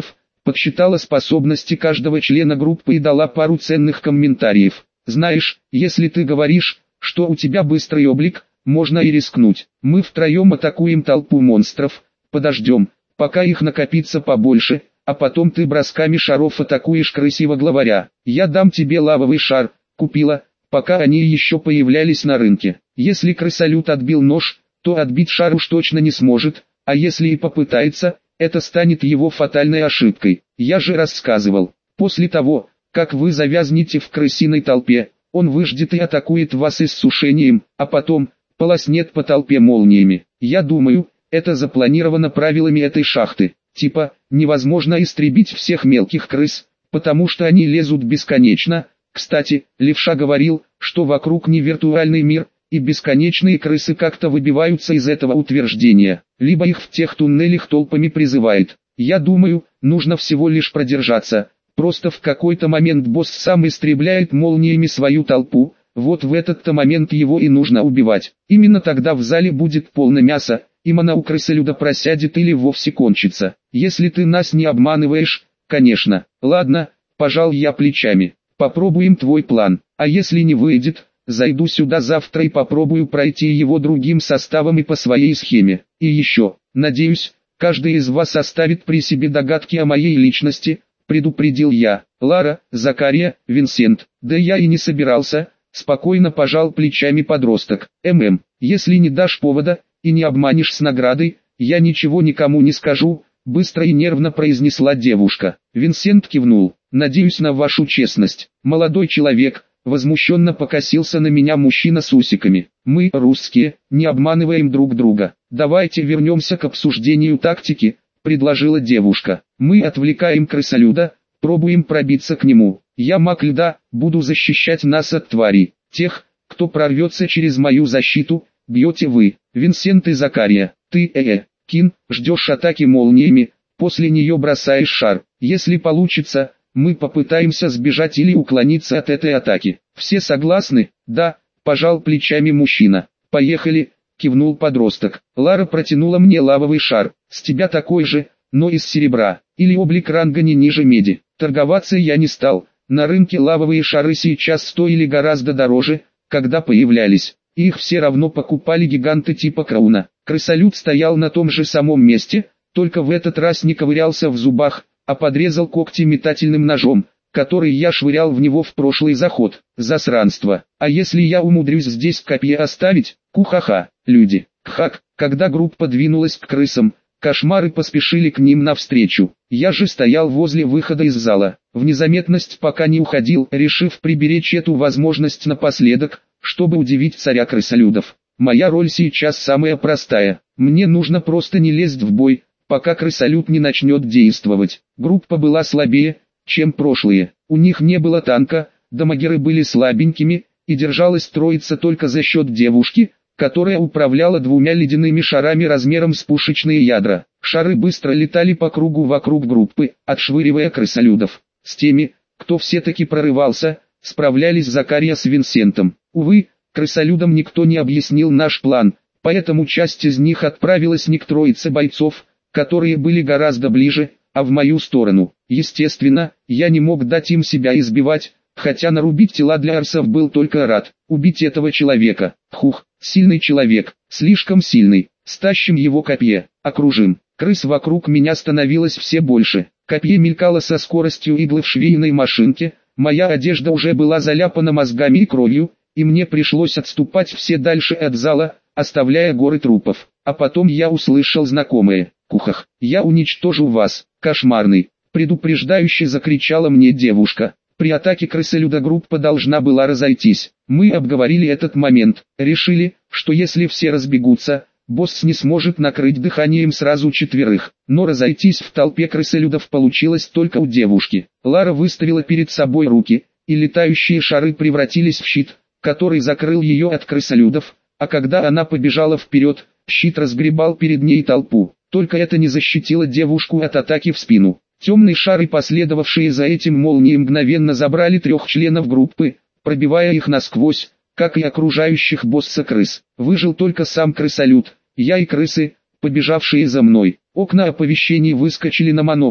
подсчитала способности каждого члена группы и дала пару ценных комментариев. «Знаешь, если ты говоришь, что у тебя быстрый облик, можно и рискнуть. Мы втроем атакуем толпу монстров, подождем, пока их накопится побольше, а потом ты бросками шаров атакуешь крысьего главаря. Я дам тебе лавовый шар, купила, пока они еще появлялись на рынке. Если крысолют отбил нож, то отбить шар уж точно не сможет, а если и попытается, это станет его фатальной ошибкой. Я же рассказывал, после того, как вы завязнете в крысиной толпе, он выждет и атакует вас иссушением, а потом полоснет по толпе молниями. Я думаю, это запланировано правилами этой шахты. Типа, невозможно истребить всех мелких крыс, потому что они лезут бесконечно. Кстати, Левша говорил, что вокруг не виртуальный мир, и бесконечные крысы как-то выбиваются из этого утверждения, либо их в тех туннелях толпами призывает. Я думаю, нужно всего лишь продержаться, просто в какой-то момент босс сам истребляет молниями свою толпу, вот в этот-то момент его и нужно убивать. Именно тогда в зале будет полно мяса, и мана у крысолюда просядет или вовсе кончится. Если ты нас не обманываешь, конечно. Ладно, пожал я плечами. Попробуем твой план, а если не выйдет, зайду сюда завтра и попробую пройти его другим составом и по своей схеме. И еще, надеюсь, каждый из вас оставит при себе догадки о моей личности, предупредил я. Лара, Закария, Винсент. Да я и не собирался, спокойно пожал плечами подросток. Если не дашь повода и не обманешь с наградой, я ничего никому не скажу, быстро и нервно произнесла девушка. Винсент кивнул. Надеюсь на вашу честность. Молодой человек, возмущенно покосился на меня мужчина с усиками. Мы, русские, не обманываем друг друга. Давайте вернемся к обсуждению тактики, предложила девушка. Мы отвлекаем крысолюда, пробуем пробиться к нему. Я маг льда, буду защищать нас от тварей. Тех, кто прорвется через мою защиту, бьете вы. Винсент и Закария. Ты, Кин, ждешь атаки молниями, после нее бросаешь шар. Если получится, мы попытаемся сбежать или уклониться от этой атаки. Все согласны? Да, пожал плечами мужчина. Поехали, кивнул подросток. Лара протянула мне лавовый шар. С тебя такой же, но из серебра, или облик ранга не ниже меди. Торговаться я не стал. На рынке лавовые шары сейчас стоили гораздо дороже, когда появлялись. И их все равно покупали гиганты типа Крауна. Крысолют стоял на том же самом месте, только в этот раз не ковырялся в зубах, а подрезал когти метательным ножом, который я швырял в него в прошлый заход. Засранство. А если я умудрюсь здесь копье оставить? Кухаха, люди. Кхак. Когда группа двинулась к крысам, кошмары поспешили к ним навстречу. Я же стоял возле выхода из зала. В незаметность пока не уходил, решив приберечь эту возможность напоследок, чтобы удивить царя крысолюдов. Моя роль сейчас самая простая. Мне нужно просто не лезть в бой, пока крысолют не начнет действовать. Группа была слабее, чем прошлые. У них не было танка, дамагеры были слабенькими, и держалась троица только за счет девушки, которая управляла двумя ледяными шарами размером с пушечные ядра. Шары быстро летали по кругу вокруг группы, отшвыривая крысолюдов. С теми, кто все-таки прорывался, справлялись Закария с Винсентом. Увы, крысолюдам никто не объяснил наш план, поэтому часть из них отправилась не к троице бойцов, которые были гораздо ближе, а в мою сторону. Естественно, я не мог дать им себя избивать, хотя нарубить тела для арсов был только рад. Убить этого человека. Хух, сильный человек, слишком сильный. Стащим его копье, окружим. Крыс вокруг меня становилось все больше. Копье мелькало со скоростью иглы в швейной машинке, моя одежда уже была заляпана мозгами и кровью, и мне пришлось отступать все дальше от зала, оставляя горы трупов. А потом я услышал знакомое. «Кухах, я уничтожу вас, кошмарный!» Предупреждающе закричала мне девушка. При атаке крысолюда группа должна была разойтись. Мы обговорили этот момент, решили, что если все разбегутся, босс не сможет накрыть дыханием сразу четверых. Но разойтись в толпе крысолюдов получилось только у девушки. Лара выставила перед собой руки, и летающие шары превратились в щит, который закрыл ее от крысолюдов, а когда она побежала вперед, щит разгребал перед ней толпу. Только это не защитило девушку от атаки в спину. Темные шары, последовавшие за этим молнией, мгновенно забрали 3 членов группы, пробивая их насквозь, как и окружающих босса крыс. Выжил только сам крысолют, я и крысы, побежавшие за мной. Окна оповещений выскочили на монокле.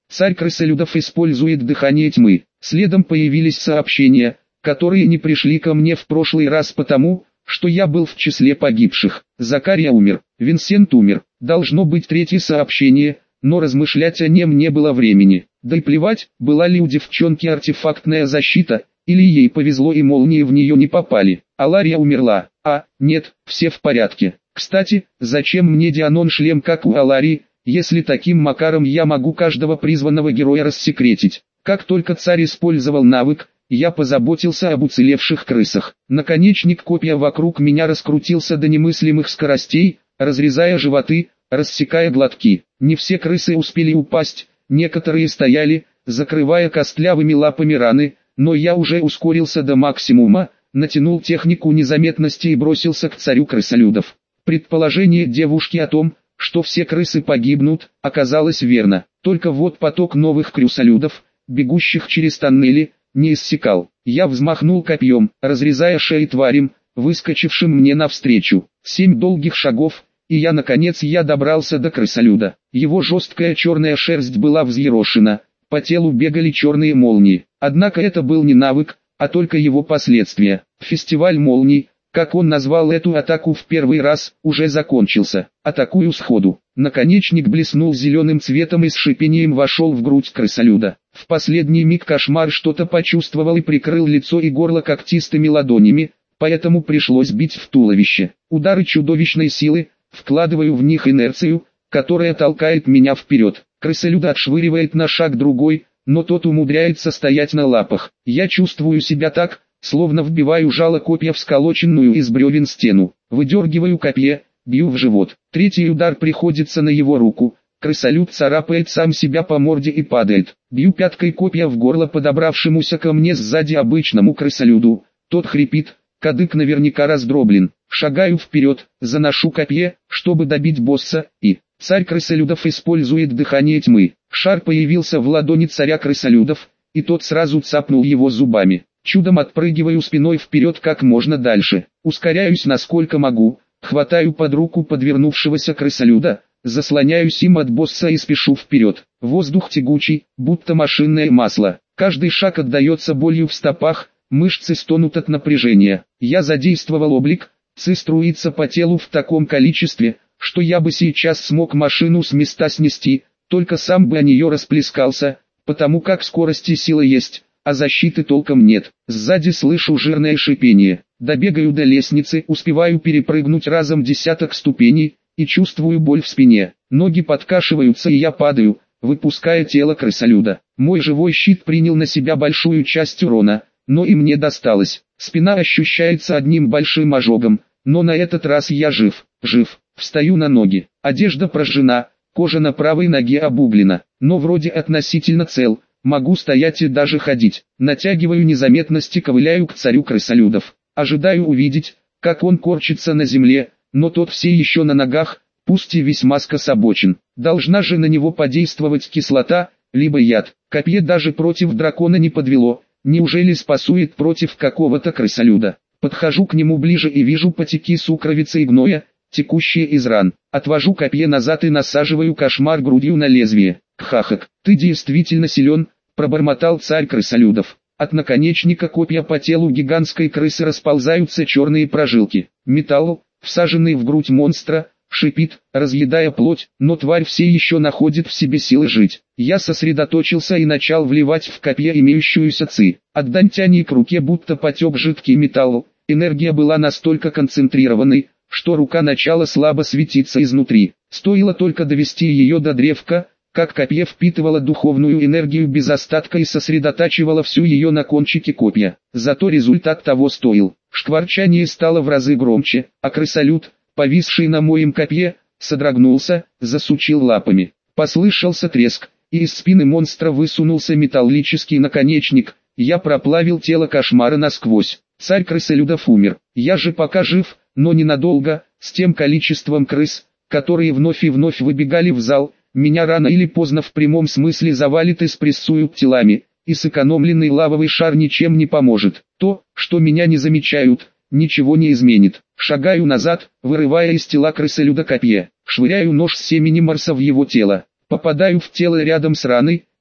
Царь крысолюдов использует дыхание тьмы. Следом появились сообщения, которые не пришли ко мне в прошлый раз потому, что я был в числе погибших. Закария умер, Винсент умер. Должно быть третье сообщение, но размышлять о нем не было времени. Да и плевать, была ли у девчонки артефактная защита, или ей повезло и молнии в нее не попали. Алария умерла. Нет, все в порядке. Кстати, зачем мне Дианон-шлем как у Аларии, если таким макаром я могу каждого призванного героя рассекретить? Как только царь использовал навык, я позаботился об уцелевших крысах. Наконечник копья вокруг меня раскрутился до немыслимых скоростей, разрезая животы, рассекая глотки. Не все крысы успели упасть, некоторые стояли, закрывая костлявыми лапами раны, но я уже ускорился до максимума, натянул технику незаметности и бросился к царю крысолюдов. Предположение девушки о том, что все крысы погибнут, оказалось верно. Только вот поток новых крысолюдов, бегущих через тоннели, не иссякал. Я взмахнул копьем, разрезая шеи тварям, выскочившим мне навстречу. 7 долгих шагов, и я добрался до крысолюда. Его жесткая черная шерсть была взъерошена, по телу бегали черные молнии. Однако это был не навык, а только его последствия. Фестиваль молний, как он назвал эту атаку в первый раз, уже закончился. Атакую сходу. Наконечник блеснул зеленым цветом и с шипением вошел в грудь крысолюда. В последний миг кошмар что-то почувствовал и прикрыл лицо и горло когтистыми ладонями, поэтому пришлось бить в туловище. Удары чудовищной силы, вкладываю в них инерцию, которая толкает меня вперед. Крысолюда отшвыривает на шаг другой, но тот умудряется стоять на лапах. Я чувствую себя так, словно вбиваю жало копья в сколоченную из бревен стену. Выдергиваю копье, бью в живот. Третий удар приходится на его руку. Крысолюд царапает сам себя по морде и падает. Бью пяткой копья в горло подобравшемуся ко мне сзади обычному крысолюду. Тот хрипит, кадык наверняка раздроблен. Шагаю вперед, заношу копье, чтобы добить босса, и... Царь крысолюдов использует дыхание тьмы. Шар появился в ладони царя крысолюдов, и тот сразу цапнул его зубами. Чудом отпрыгиваю спиной вперед как можно дальше. Ускоряюсь насколько могу, хватаю под руку подвернувшегося крысолюда, заслоняюсь им от босса и спешу вперед. Воздух тягучий, будто машинное масло. Каждый шаг отдается болью в стопах, мышцы стонут от напряжения. Я задействовал облик, ци струится по телу в таком количестве, что я бы сейчас смог машину с места снести, только сам бы о нее расплескался, потому как скорость и сила есть, а защиты толком нет. Сзади слышу жирное шипение. Добегаю до лестницы, успеваю перепрыгнуть разом десяток ступеней, и чувствую боль в спине. Ноги подкашиваются и я падаю, выпуская тело крысолюда. Мой живой щит принял на себя большую часть урона, но и мне досталось. Спина ощущается одним большим ожогом, но на этот раз я жив. Встаю на ноги. Одежда прожжена, кожа на правой ноге обуглена, но вроде относительно цел. Могу стоять и даже ходить. Натягиваю незаметность и ковыляю к царю крысолюдов. Ожидаю увидеть, как он корчится на земле, но тот все еще на ногах, пусть и весьма скособочен. Должна же на него подействовать кислота, либо яд. Копье даже против дракона не подвело. Неужели спасует против какого-то крысолюда? Подхожу к нему ближе и вижу потеки сукровицы и гноя, текущие из ран. Отвожу копье назад и насаживаю кошмар грудью на лезвие. Кхахак, ты действительно силен, пробормотал царь крысолюдов. От наконечника копья по телу гигантской крысы расползаются черные прожилки. Металл, всаженный в грудь монстра, шипит, разъедая плоть, но тварь все еще находит в себе силы жить. Я сосредоточился и начал вливать в копье имеющуюся ци. От дантяни к руке будто потек жидкий металл. Энергия была настолько концентрированной, что рука начала слабо светиться изнутри. Стоило только довести ее до древка, как копье впитывало духовную энергию без остатка и сосредотачивало всю ее на кончике копья. Зато результат того стоил. Шкварчание стало в разы громче, а крысолюд, повисший на моем копье, содрогнулся, засучил лапами. Послышался треск, и из спины монстра высунулся металлический наконечник. Я проплавил тело кошмара насквозь. Царь крысолюдов умер. Я же пока жив, но ненадолго. С тем количеством крыс, которые вновь и вновь выбегали в зал, меня рано или поздно в прямом смысле завалит и спрессуют телами, и сэкономленный лавовый шар ничем не поможет. То, что меня не замечают, ничего не изменит. Шагаю назад, вырывая из тела крысолюда копье. Швыряю нож с семени Марса в его тело. Попадаю в тело рядом с раной,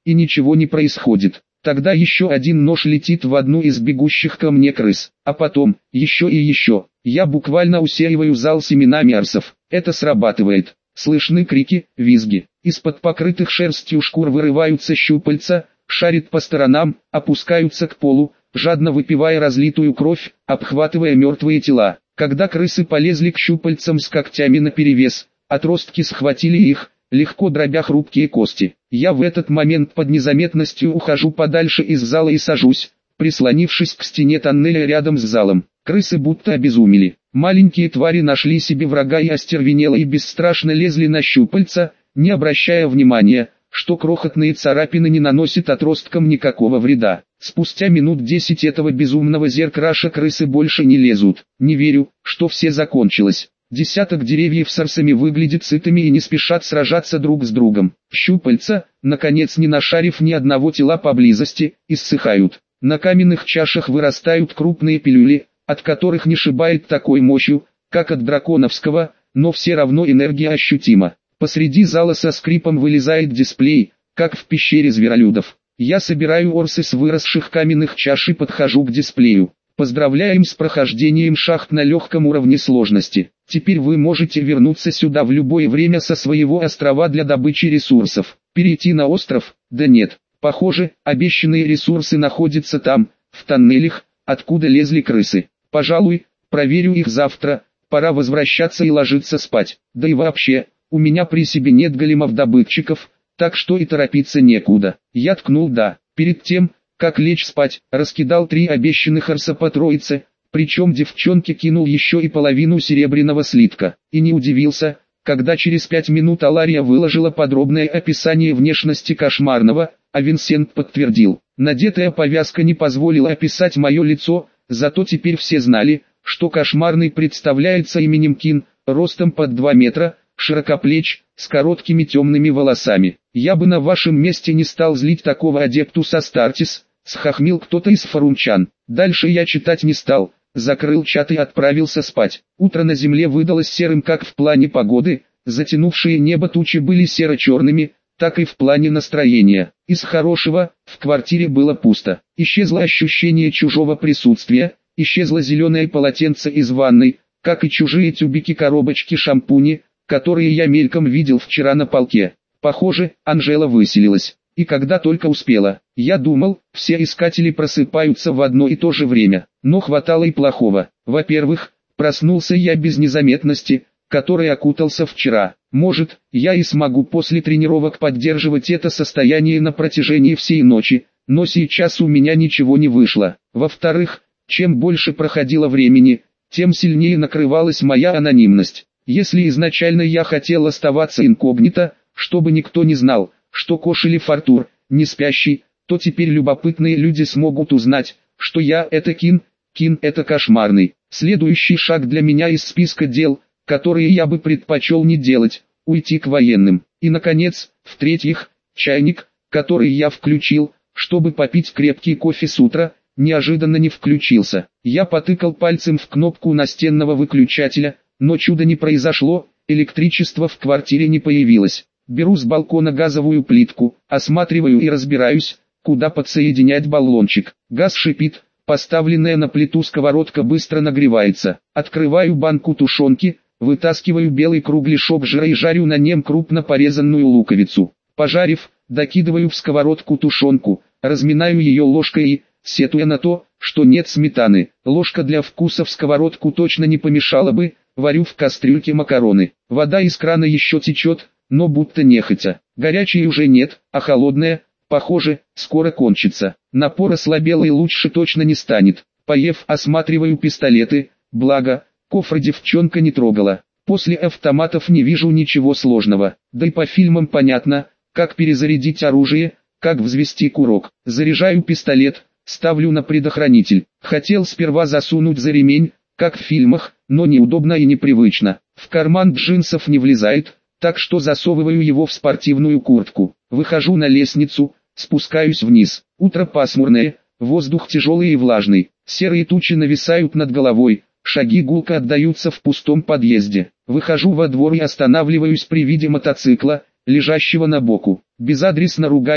и ничего не происходит. Тогда еще один нож летит в одну из бегущих ко мне крыс, а потом, еще и еще. Я буквально усеиваю зал семенами арсов. Это срабатывает. Слышны крики, визги. Из-под покрытых шерстью шкур вырываются щупальца, шарят по сторонам, опускаются к полу, жадно выпивая разлитую кровь, обхватывая мертвые тела. Когда крысы полезли к щупальцам с когтями наперевес, отростки схватили их, легко дробя хрупкие кости. Я в этот момент под незаметностью ухожу подальше из зала и сажусь, прислонившись к стене тоннеля рядом с залом. Крысы будто обезумели. Маленькие твари нашли себе врага и остервенело и бесстрашно лезли на щупальца, не обращая внимания, что крохотные царапины не наносят отросткам никакого вреда. Спустя минут 10 этого безумного зеркраша крысы больше не лезут. Не верю, что все закончилось. Десяток деревьев с арсами выглядят сытыми и не спешат сражаться друг с другом. Щупальца, наконец не нашарив ни одного тела поблизости, иссыхают. На каменных чашах вырастают крупные пилюли, от которых не шибает такой мощью, как от драконовского, но все равно энергия ощутима. Посреди зала со скрипом вылезает дисплей, как в пещере зверолюдов. Я собираю орсы с выросших каменных чаш и подхожу к дисплею. Поздравляем с прохождением шахт на легком уровне сложности. Теперь вы можете вернуться сюда в любое время со своего острова для добычи ресурсов. Перейти на остров? Да нет. Похоже, обещанные ресурсы находятся там, в тоннелях, откуда лезли крысы. Пожалуй, проверю их завтра. Пора возвращаться и ложиться спать. Да и вообще, у меня при себе нет големов-добытчиков, так что и торопиться некуда. Я ткнул «да». Перед тем, как лечь спать, раскидал 3 обещанных арса по троице, причем девчонке кинул еще и половину серебряного слитка. И не удивился, когда через 5 минут Алария выложила подробное описание внешности кошмарного, а Винсент подтвердил. Надетая повязка не позволила описать мое лицо, зато теперь все знали, что кошмарный представляется именем Кин, ростом под 2 метра, широкоплеч, с короткими темными волосами. Я бы на вашем месте не стал злить такого адептус Астартес, схохмил кто-то из фарунчан. Дальше я читать не стал, закрыл чат и отправился спать. Утро на земле выдалось серым как в плане погоды, затянувшие небо тучи были серо-черными, так и в плане настроения. Из хорошего, в квартире было пусто. Исчезло ощущение чужого присутствия, исчезло зеленое полотенце из ванной, как и чужие тюбики-коробочки шампуни, которые я мельком видел вчера на полке. Похоже, Анжела выселилась. И когда только успела. Я думал, все искатели просыпаются в одно и то же время. Но хватало и плохого. Во-первых, проснулся я без незаметности, которой окутался вчера. Может, я и смогу после тренировок поддерживать это состояние на протяжении всей ночи, но сейчас у меня ничего не вышло. Во-вторых, чем больше проходило времени, тем сильнее накрывалась моя анонимность. Если изначально я хотел оставаться инкогнито, чтобы никто не знал, что Кошелев Фартур, не спящий, то теперь любопытные люди смогут узнать, что я это Кин это кошмарный. Следующий шаг для меня из списка дел, которые я бы предпочел не делать, уйти к военным. И наконец, в-третьих, чайник, который я включил, чтобы попить крепкий кофе с утра, неожиданно не включился. Я потыкал пальцем в кнопку настенного выключателя, но чуда не произошло, электричество в квартире не появилось. Беру с балкона газовую плитку, осматриваю и разбираюсь, куда подсоединять баллончик. Газ шипит, поставленная на плиту сковородка быстро нагревается. Открываю банку тушенки, вытаскиваю белый кругляшок жира и жарю на нем крупно порезанную луковицу. Пожарив, докидываю в сковородку тушенку, разминаю ее ложкой и, сетуя на то, что нет сметаны, ложка для вкуса в сковородку точно не помешала бы, варю в кастрюльке макароны. Вода из крана еще течет, но будто нехотя. Горячей уже нет, а холодная, похоже, скоро кончится. Напор ослабел и лучше точно не станет. Поев, осматриваю пистолеты, благо, кофр девчонка не трогала. После автоматов не вижу ничего сложного. Да и по фильмам понятно, как перезарядить оружие, как взвести курок. Заряжаю пистолет, ставлю на предохранитель. Хотел сперва засунуть за ремень, как в фильмах, но неудобно и непривычно. В карман джинсов не влезает, так что засовываю его в спортивную куртку. Выхожу на лестницу, спускаюсь вниз. Утро пасмурное, воздух тяжелый и влажный. Серые тучи нависают над головой, шаги гулко отдаются в пустом подъезде. Выхожу во двор и останавливаюсь при виде мотоцикла, лежащего на боку. Безадресно ругаюсь,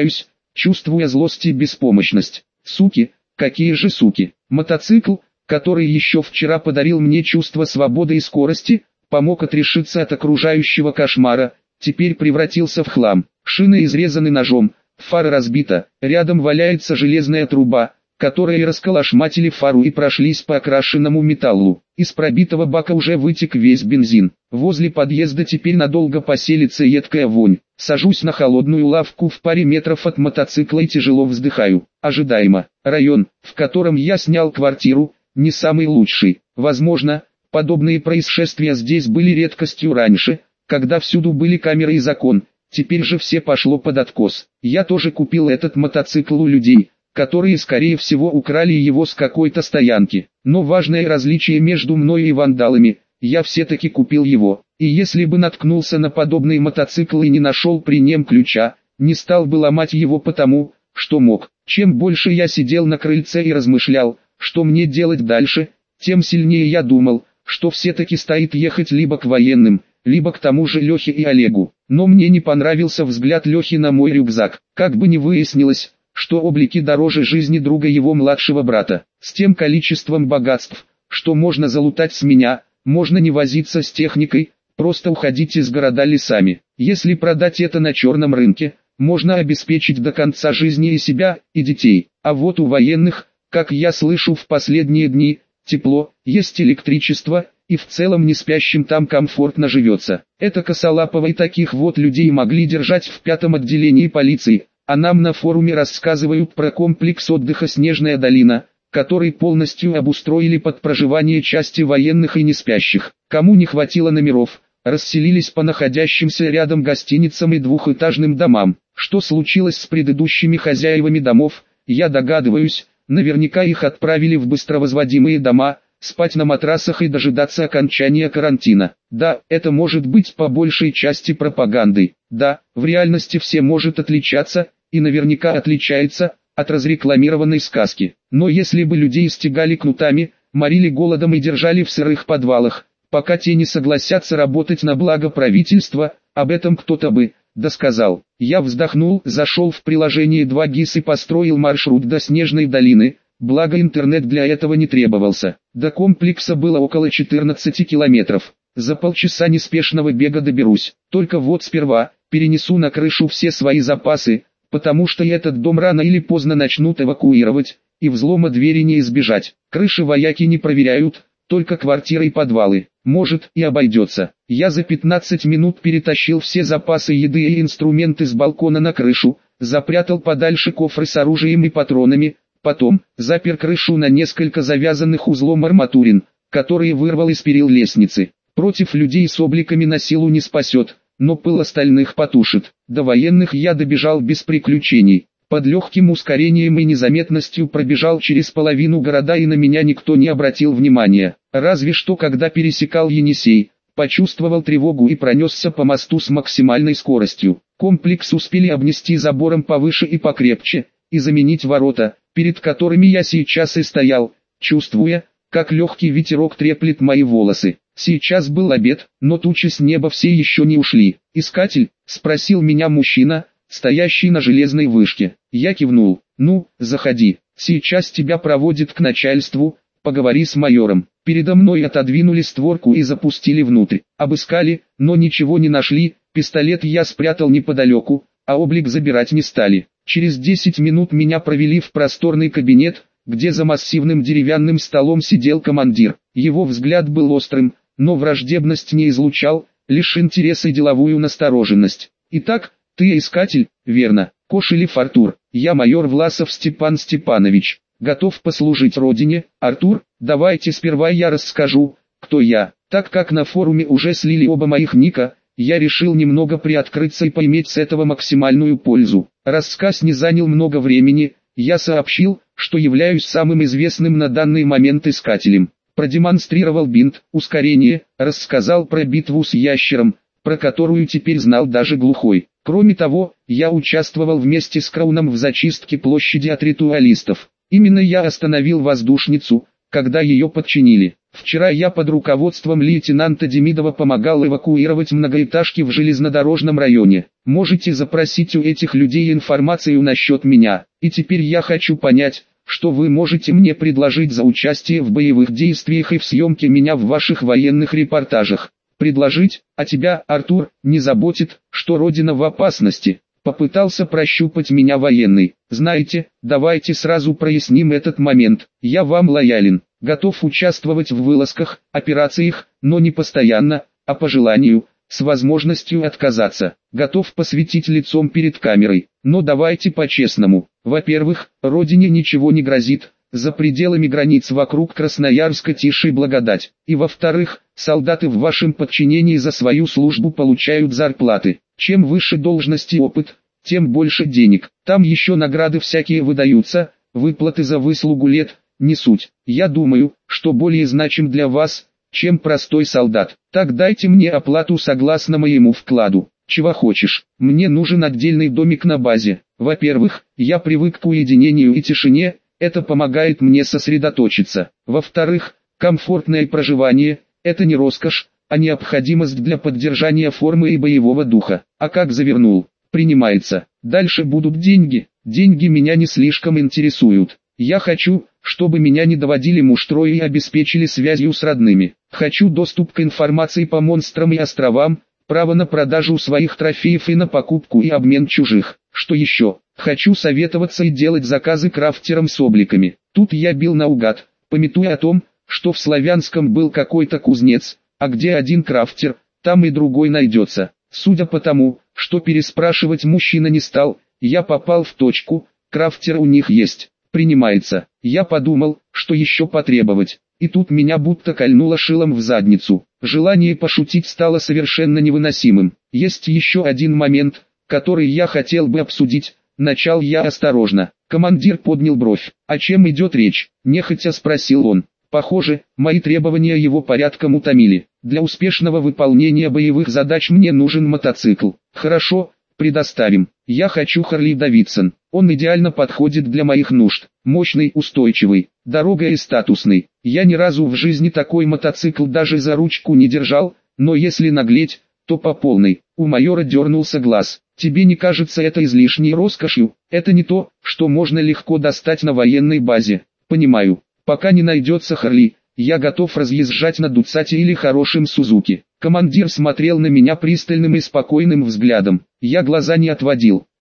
чувствуя злость и беспомощность. Суки, какие же суки. Мотоцикл, который еще вчера подарил мне чувство свободы и скорости, помог отрешиться от окружающего кошмара, теперь превратился в хлам. Шины изрезаны ножом, фара разбита, рядом валяется железная труба, которые расколошматили фару и прошлись по окрашенному металлу. Из пробитого бака уже вытек весь бензин. Возле подъезда теперь надолго поселится едкая вонь. Сажусь на холодную лавку в паре метров от мотоцикла и тяжело вздыхаю. Ожидаемо. Район, в котором я снял квартиру, не самый лучший. Возможно, подобные происшествия здесь были редкостью раньше, когда всюду были камеры и закон. Теперь же все пошло под откос. Я тоже купил этот мотоцикл у людей, которые скорее всего украли его с какой-то стоянки. Но важное различие между мной и вандалами, я все-таки купил его. И если бы наткнулся на подобный мотоцикл и не нашел при нем ключа, не стал бы ломать его потому, что мог. Чем больше я сидел на крыльце и размышлял, что мне делать дальше, тем сильнее я думал, что все-таки стоит ехать либо к военным, либо к тому же Лехе и Олегу. Но мне не понравился взгляд Лехи на мой рюкзак. Как бы ни выяснилось, что облики дороже жизни друга его младшего брата. С тем количеством богатств, что можно залутать с меня, можно не возиться с техникой, просто уходить из города лесами. Если продать это на черном рынке, можно обеспечить до конца жизни и себя, и детей. А вот у военных, как я слышу в последние дни, тепло, есть электричество, и в целом не спящим там комфортно живется. Это Косолапова и таких вот людей могли держать в 5-м отделении полиции. А нам на форуме рассказывают про комплекс отдыха «Снежная долина», который полностью обустроили под проживание части военных и неспящих. Кому не хватило номеров, расселились по находящимся рядом гостиницам и двухэтажным домам. Что случилось с предыдущими хозяевами домов, я догадываюсь, наверняка их отправили в быстровозводимые дома, спать на матрасах и дожидаться окончания карантина. Да, это может быть по большей части пропагандой. Да, в реальности все может отличаться, и наверняка отличается, от разрекламированной сказки. Но если бы людей стегали кнутами, морили голодом и держали в сырых подвалах, пока те не согласятся работать на благо правительства, об этом кто-то бы досказал. Я вздохнул, зашел в приложение 2GIS и построил маршрут до Снежной долины, благо интернет для этого не требовался. До комплекса было около 14 километров. За полчаса неспешного бега доберусь. Только вот сперва перенесу на крышу все свои запасы, потому что этот дом рано или поздно начнут эвакуировать, и взлома двери не избежать. Крыши вояки не проверяют, только квартиры и подвалы. Может и обойдется. Я за 15 минут перетащил все запасы еды и инструменты с балкона на крышу, запрятал подальше кофры с оружием и патронами, потом запер крышу на несколько завязанных узлом арматурин, которые вырвал из перил лестницы. Против людей с обликами на силу не спасет, но пыл остальных потушит. До военных я добежал без приключений. Под легким ускорением и незаметностью пробежал через половину города, и на меня никто не обратил внимания. Разве что когда пересекал Енисей, почувствовал тревогу и пронесся по мосту с максимальной скоростью. Комплекс успели обнести забором повыше и покрепче, и заменить ворота, перед которыми я сейчас и стоял, чувствуя, как легкий ветерок треплет мои волосы. Сейчас был обед, но тучи с неба все еще не ушли. «Искатель?» — спросил меня мужчина, стоящий на железной вышке. Я кивнул. «Ну, заходи, сейчас тебя проводят к начальству, поговори с майором». Передо мной отодвинули створку и запустили внутрь. Обыскали, но ничего не нашли, пистолет я спрятал неподалеку, а облик забирать не стали. Через 10 минут меня провели в просторный кабинет, где за массивным деревянным столом сидел командир. Его взгляд был острым, но враждебность не излучал, лишь интерес и деловую настороженность. «Итак, ты искатель, верно? Кошелев Артур, я майор Власов Степан Степанович, готов послужить родине. Артур, давайте сперва я расскажу, кто я». Так как на форуме уже слили оба моих ника, я решил немного приоткрыться и поиметь с этого максимальную пользу. Рассказ не занял много времени, я сообщил, что являюсь самым известным на данный момент искателем. Продемонстрировал бинт, ускорение, рассказал про битву с ящером, про которую теперь знал даже глухой. Кроме того, я участвовал вместе с Крауном в зачистке площади от ритуалистов. Именно я остановил воздушницу, когда ее подчинили. Вчера я под руководством лейтенанта Демидова помогал эвакуировать многоэтажки в железнодорожном районе. Можете запросить у этих людей информацию насчет меня. И теперь я хочу понять, что вы можете мне предложить за участие в боевых действиях и в съемке меня в ваших военных репортажах. Предложить, а тебя, Артур, не заботит, что Родина в опасности. Попытался прощупать меня военный. Знаете, давайте сразу проясним этот момент. Я вам лоялен, готов участвовать в вылазках, операциях, но не постоянно, а по желанию, с возможностью отказаться. Готов посветить лицом перед камерой. Но давайте по-честному. Во-первых, Родине ничего не грозит. За пределами границ вокруг Красноярска тише и благодать. И во-вторых, солдаты в вашем подчинении за свою службу получают зарплаты. Чем выше должность и опыт, тем больше денег. Там еще награды всякие выдаются, выплаты за выслугу лет, не суть. Я думаю, что более значим для вас, чем простой солдат. Так дайте мне оплату согласно моему вкладу. Чего хочешь, мне нужен отдельный домик на базе. Во-первых, я привык к уединению и тишине, это помогает мне сосредоточиться. Во-вторых, комфортное проживание – это не роскошь, а необходимость для поддержания формы и боевого духа. А как завернул? Принимается. Дальше будут деньги. Деньги меня не слишком интересуют. Я хочу, чтобы меня не доводили муштро и обеспечили связью с родными. Хочу доступ к информации по монстрам и островам, право на продажу своих трофеев и на покупку и обмен чужих. Что еще? Хочу советоваться и делать заказы крафтерам с обликами. Тут я бил наугад, памятуя о том, что в Славянском был какой-то кузнец, а где один крафтер, там и другой найдется. Судя по тому, что переспрашивать мужчина не стал, я попал в точку, крафтер у них есть, принимается. Я подумал, что еще потребовать, и тут меня будто кольнуло шилом в задницу. Желание пошутить стало совершенно невыносимым. Есть еще один момент, который я хотел бы обсудить. Начал я осторожно. Командир поднял бровь. «О чем идет речь?» – нехотя спросил он. Похоже, мои требования его порядком утомили. Для успешного выполнения боевых задач мне нужен мотоцикл. Хорошо, предоставим. Я хочу Харли Дэвидсон. Он идеально подходит для моих нужд. Мощный, устойчивый, дорогой и статусный. Я ни разу в жизни такой мотоцикл даже за ручку не держал, но если наглеть, то по полной. У майора дернулся глаз. Тебе не кажется это излишней роскошью? Это не то, что можно легко достать на военной базе. Понимаю. Пока не найдется Харли, я готов разъезжать на Дуцате или хорошем Сузуки. Командир смотрел на меня пристальным и спокойным взглядом. Я глаза не отводил.